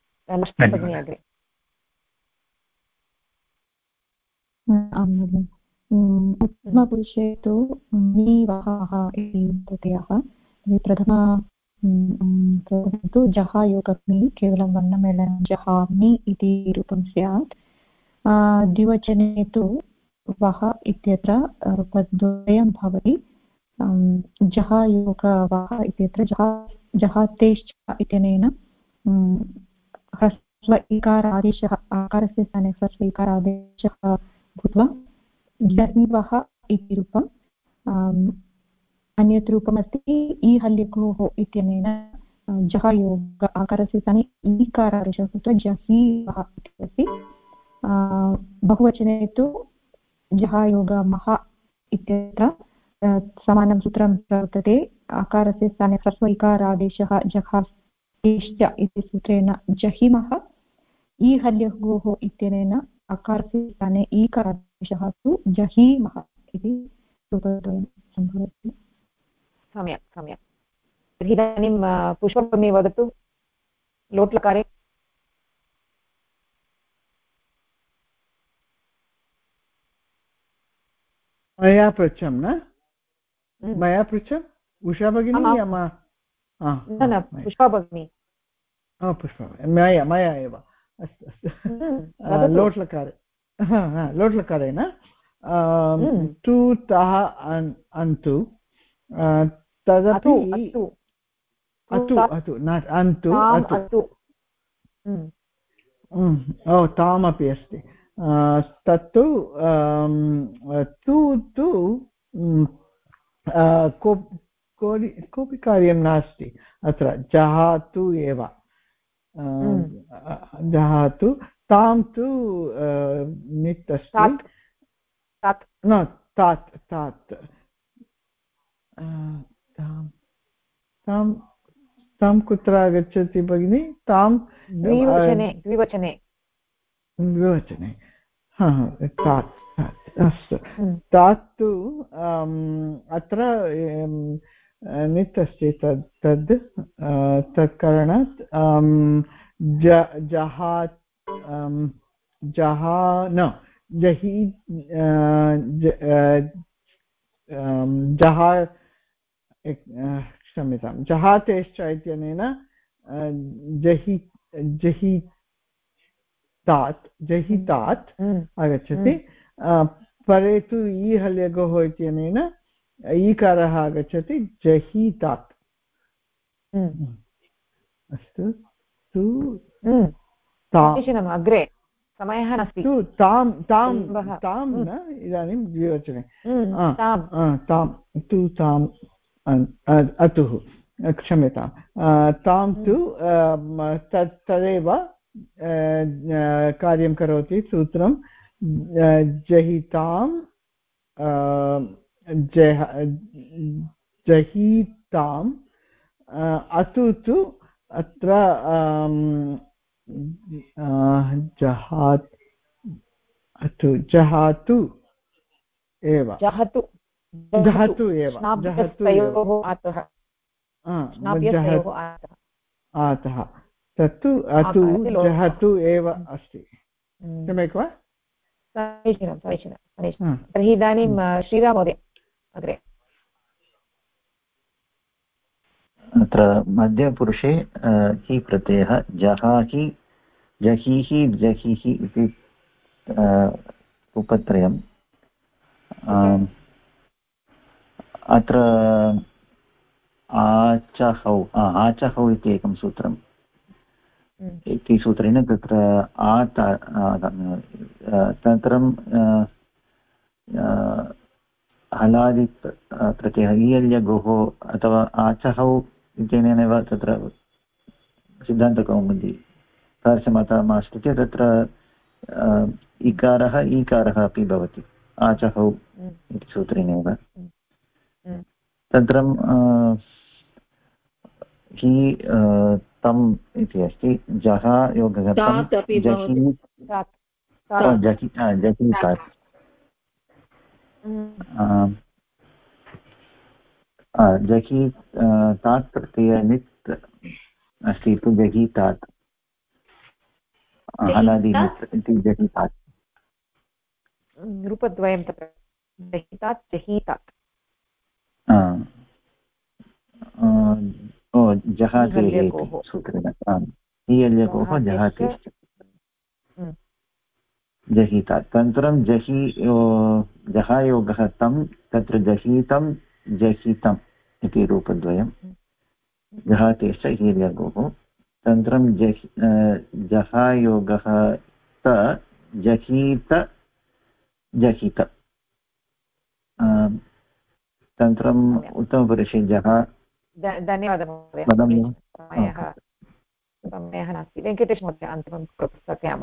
उत्तमपुरुषे तु नीवहः इति प्रत्ययः। प्रथमं तु जहायोगग्नि केवलं वर्णमेलनं जहामि इति रूपं स्यात्। द्विवचने तु वः इत्यत्र रूपद्वयं भवति। जहायोगवः इत्यत्र जहातेश्च इत्यनेन ह्रस्व इकारादेशः आकारस्य स्थाने ह्रस्व इकारादेशः भूत्वा जहीवः इति रूपम्। अन्यत् रूपमस्ति इ हल्यगोः इत्यनेन जहायोग आकारस्य स्थाने ईकारादेशः भूत्वा जहीवः इति अस्ति। बहुवचने तु जहायोगमः इत्यत्र समानं सूत्रं वर्तते। आकारस्य स्थाने ह्रस्व इकारादेशः जहातेश्च इति सूत्रेण जहिमः। इ हल्यगोः इत्यनेन आकारस्य स्थाने ईकारादेशः तु जहीमः इति रूपद्वयं सम्भवति। सम्यक् सम्यक्। तर्हि इदानीं पुष्पभगिनी वदतु लोट्लकारे। मया पृच्छं न? मया पृच्छम् उषा भगिनी या मा? न पुष्पा भगिनी। पुष्पा मया एव। अस्तु अस्तु। लोट्लकारे न तु तः अन्तु तदपि अतु अतु नाट् अन्तु अतु तामपि अस्ति। तत्तु तु तु कोऽपि कार्यं नास्ति अत्र। जहातु एव, जहातु। तां तु नित् अस्ति न तात् तात् तां कुत्र आगच्छति भगिनि? तां द्विवचने तात् अस्तु। तात् तु अत्र नित् अस्ति तत् कारणात् जहान जहि जहा क्षम्यतां जहातेश्च इत्यनेन जहितात् आगच्छति परे तु ई हल्यगोः इत्यनेन ईकारः आगच्छति जहितात् अस्तु तु अग्रे समयः नास्ति तां न इदानीं द्विवचने तां तु ताम् अतुः क्षम्यतां तां तु तदेव कार्यं करोति सूत्रं जहितां जहिताम् अतु तु अत्र जहातु एव आतः तत्तु अतु जहतु एव अस्ति सम्यक् वा समीचीनं समीचीनं तर्हि इदानीं श्रीराम महोदय अग्रे अत्र मध्यपुरुषे हि प्रत्ययः जहाहि जहिहि जहिहि इति उपत्रयम् अत्र आचहौ इति एकं सूत्रम् इति सूत्रेण तत्र तत्रं हलादि प्रत्ययः ईयल्यगोः अथवा आचहौ इत्यनेनैव तत्र सिद्धान्तकौमुदी तादृशमतमाश्रित्य तत्र इकारः ईकारः अपि भवति आचहौ इति सूत्रेणैव तत्रं हि तम् इति अस्ति जः योगः जहि तात् प्रत्ययनित् अस्ति तु जहितात् हलादिनित् इति जहितात् रूपद्वयं तत्र जहितात् जहीतात् जहातेः सूत्रेण ईयल्यगोः जहातेः जहितात् तदनन्तरं जहायोगः तं तत्र जहीतं जहितम् इति रूपद्वयं जहातेश्च ईयल्यगोः तदनन्तरं जहायोगः त जहीत जहित तदनन्तरम् उत्तमपुरुषे जहा धन्यवादः महोदय समयः नास्ति वेङ्कटेश महोदय अन्तिमं स्थापयामः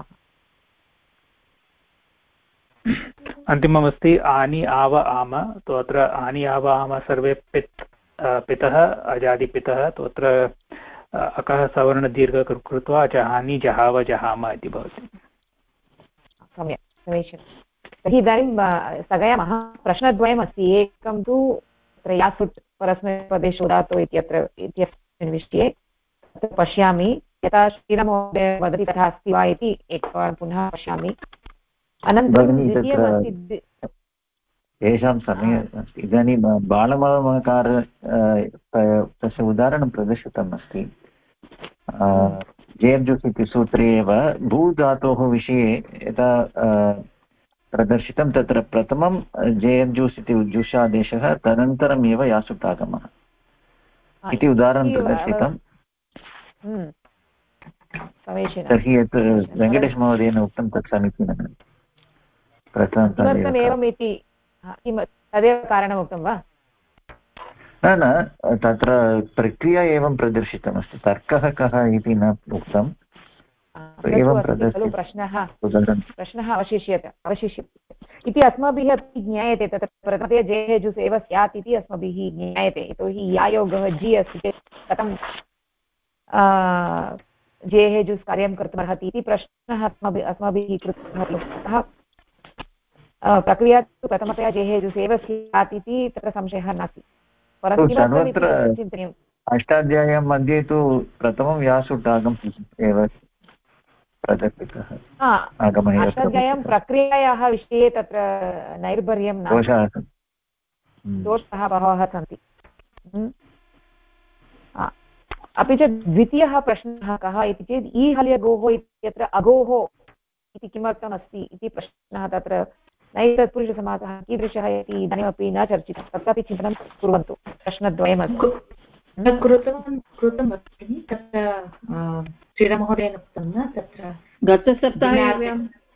अन्तिममस्ति आनि आव आम तु अत्र आनि आव आम सर्वे पितः अजादिपितः तु अत्र अकः सवर्णदीर्घ कृत्वा जहानि जहाव जहाम इति भवति सम्यक् समीचीनं तर्हि इदानीं स्थगयामः प्रश्नद्वयमस्ति एकं तु तत्र यासुट् परस्मैपदेषु उदातो इत्यस्मिन् विषये तत्र पश्यामि यथा श्रीराममहोदय वदति तथा अस्ति वा इति एकवारं पुनः पश्यामि अनन्तरं द्वितीयमस्ति तेषां समये अस्ति इदानीं बालमकार तस्य उदाहरणं प्रदर्शितम् अस्ति जेर्जुस् इति सूत्रे एव भूधातोः विषये यदा प्रदर्शितं तत्र प्रथमं जेर्जुस् इति उज्जुषादेशः तदनन्तरम् एव यासुटागमः इति उदाहरणं प्रदर्शितं तर्हि यत् वेङ्कटेशमहोदयेन उक्तं तत् समीचीनं किमर्थम् एवमिति तदेव कारणम् उक्तं वा न तत्र प्रक्रिया एवं प्रदर्शितमस्ति तर्कः कः इति न उक्तम् एवं खलु प्रश्नः अवशिष्यते इति अस्माभिः अपि ज्ञायते तत्र प्रथमतया जेः जुस् एव स्यात् इति अस्माभिः ज्ञायते यतोहि यायोगः जि अस्ति चेत् कथं जेः जुस् कार्यं कर्तुमर्हति इति प्रश्नः अस्माभिः कृतः खलु अतः प्रक्रिया तु प्रथमतया जेः जुस् एव स्यात् इति तत्र संशयः नास्ति परन्तु किमर्थमिति चिन्तनीयम् अष्टाध्यायी मध्ये तु प्रथमं यासुटागम् एव अर्थद्वयं प्रक्रियायाः विषये तत्र नैर्भर्यं नास्ति, दोषाः बहवः सन्ति। अपि च द्वितीयः प्रश्नः कः इति चेत् ईहल्यगोः इत्यत्र अगोः इति किमर्थम् अस्ति इति प्रश्नः तत्र नैतत्पुरुषसमासः कीदृशः इति इदानीमपि न चर्चितं, तत्रापि चिन्तनं कुर्वन्तु। प्रश्नद्वयमस्ति। कृतमस्ति तत्र श्रीराममहोदयेन उक्तं न, तत्र गतसप्ताहे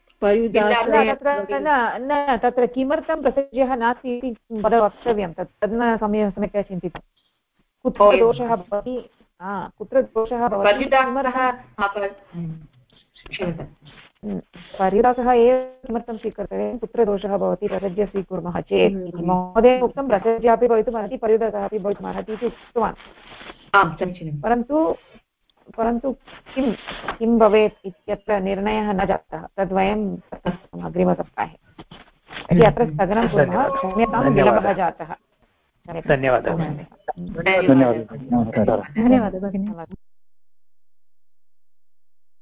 तत्र किमर्थं प्रसज्यः नास्ति इति वक्तव्यं, तद् न सम्यक्तया चिन्तितं। कुत्र दोषः भवति, कुत्र दोषः भवति, परिदासः एव किमर्थं स्वीकर्तव्यं, कुत्र दोषः भवति प्रसज्य स्वीकुर्मः चेत् इति महोदयेन उक्तं। प्रसज्यः अपि भवितुमर्हति, परिदासः अपि भवितुमर्हति इति उक्तवान्। परन्तु किं भवेत् इत्यत्र निर्णयः न जातः, तद्वयं अग्रिमसप्ताहे। यदि अत्र स्थगनं कुर्मः, क्षम्यतां विलम्बः जातः। धन्यवादः। धन्यवादः भगिनी।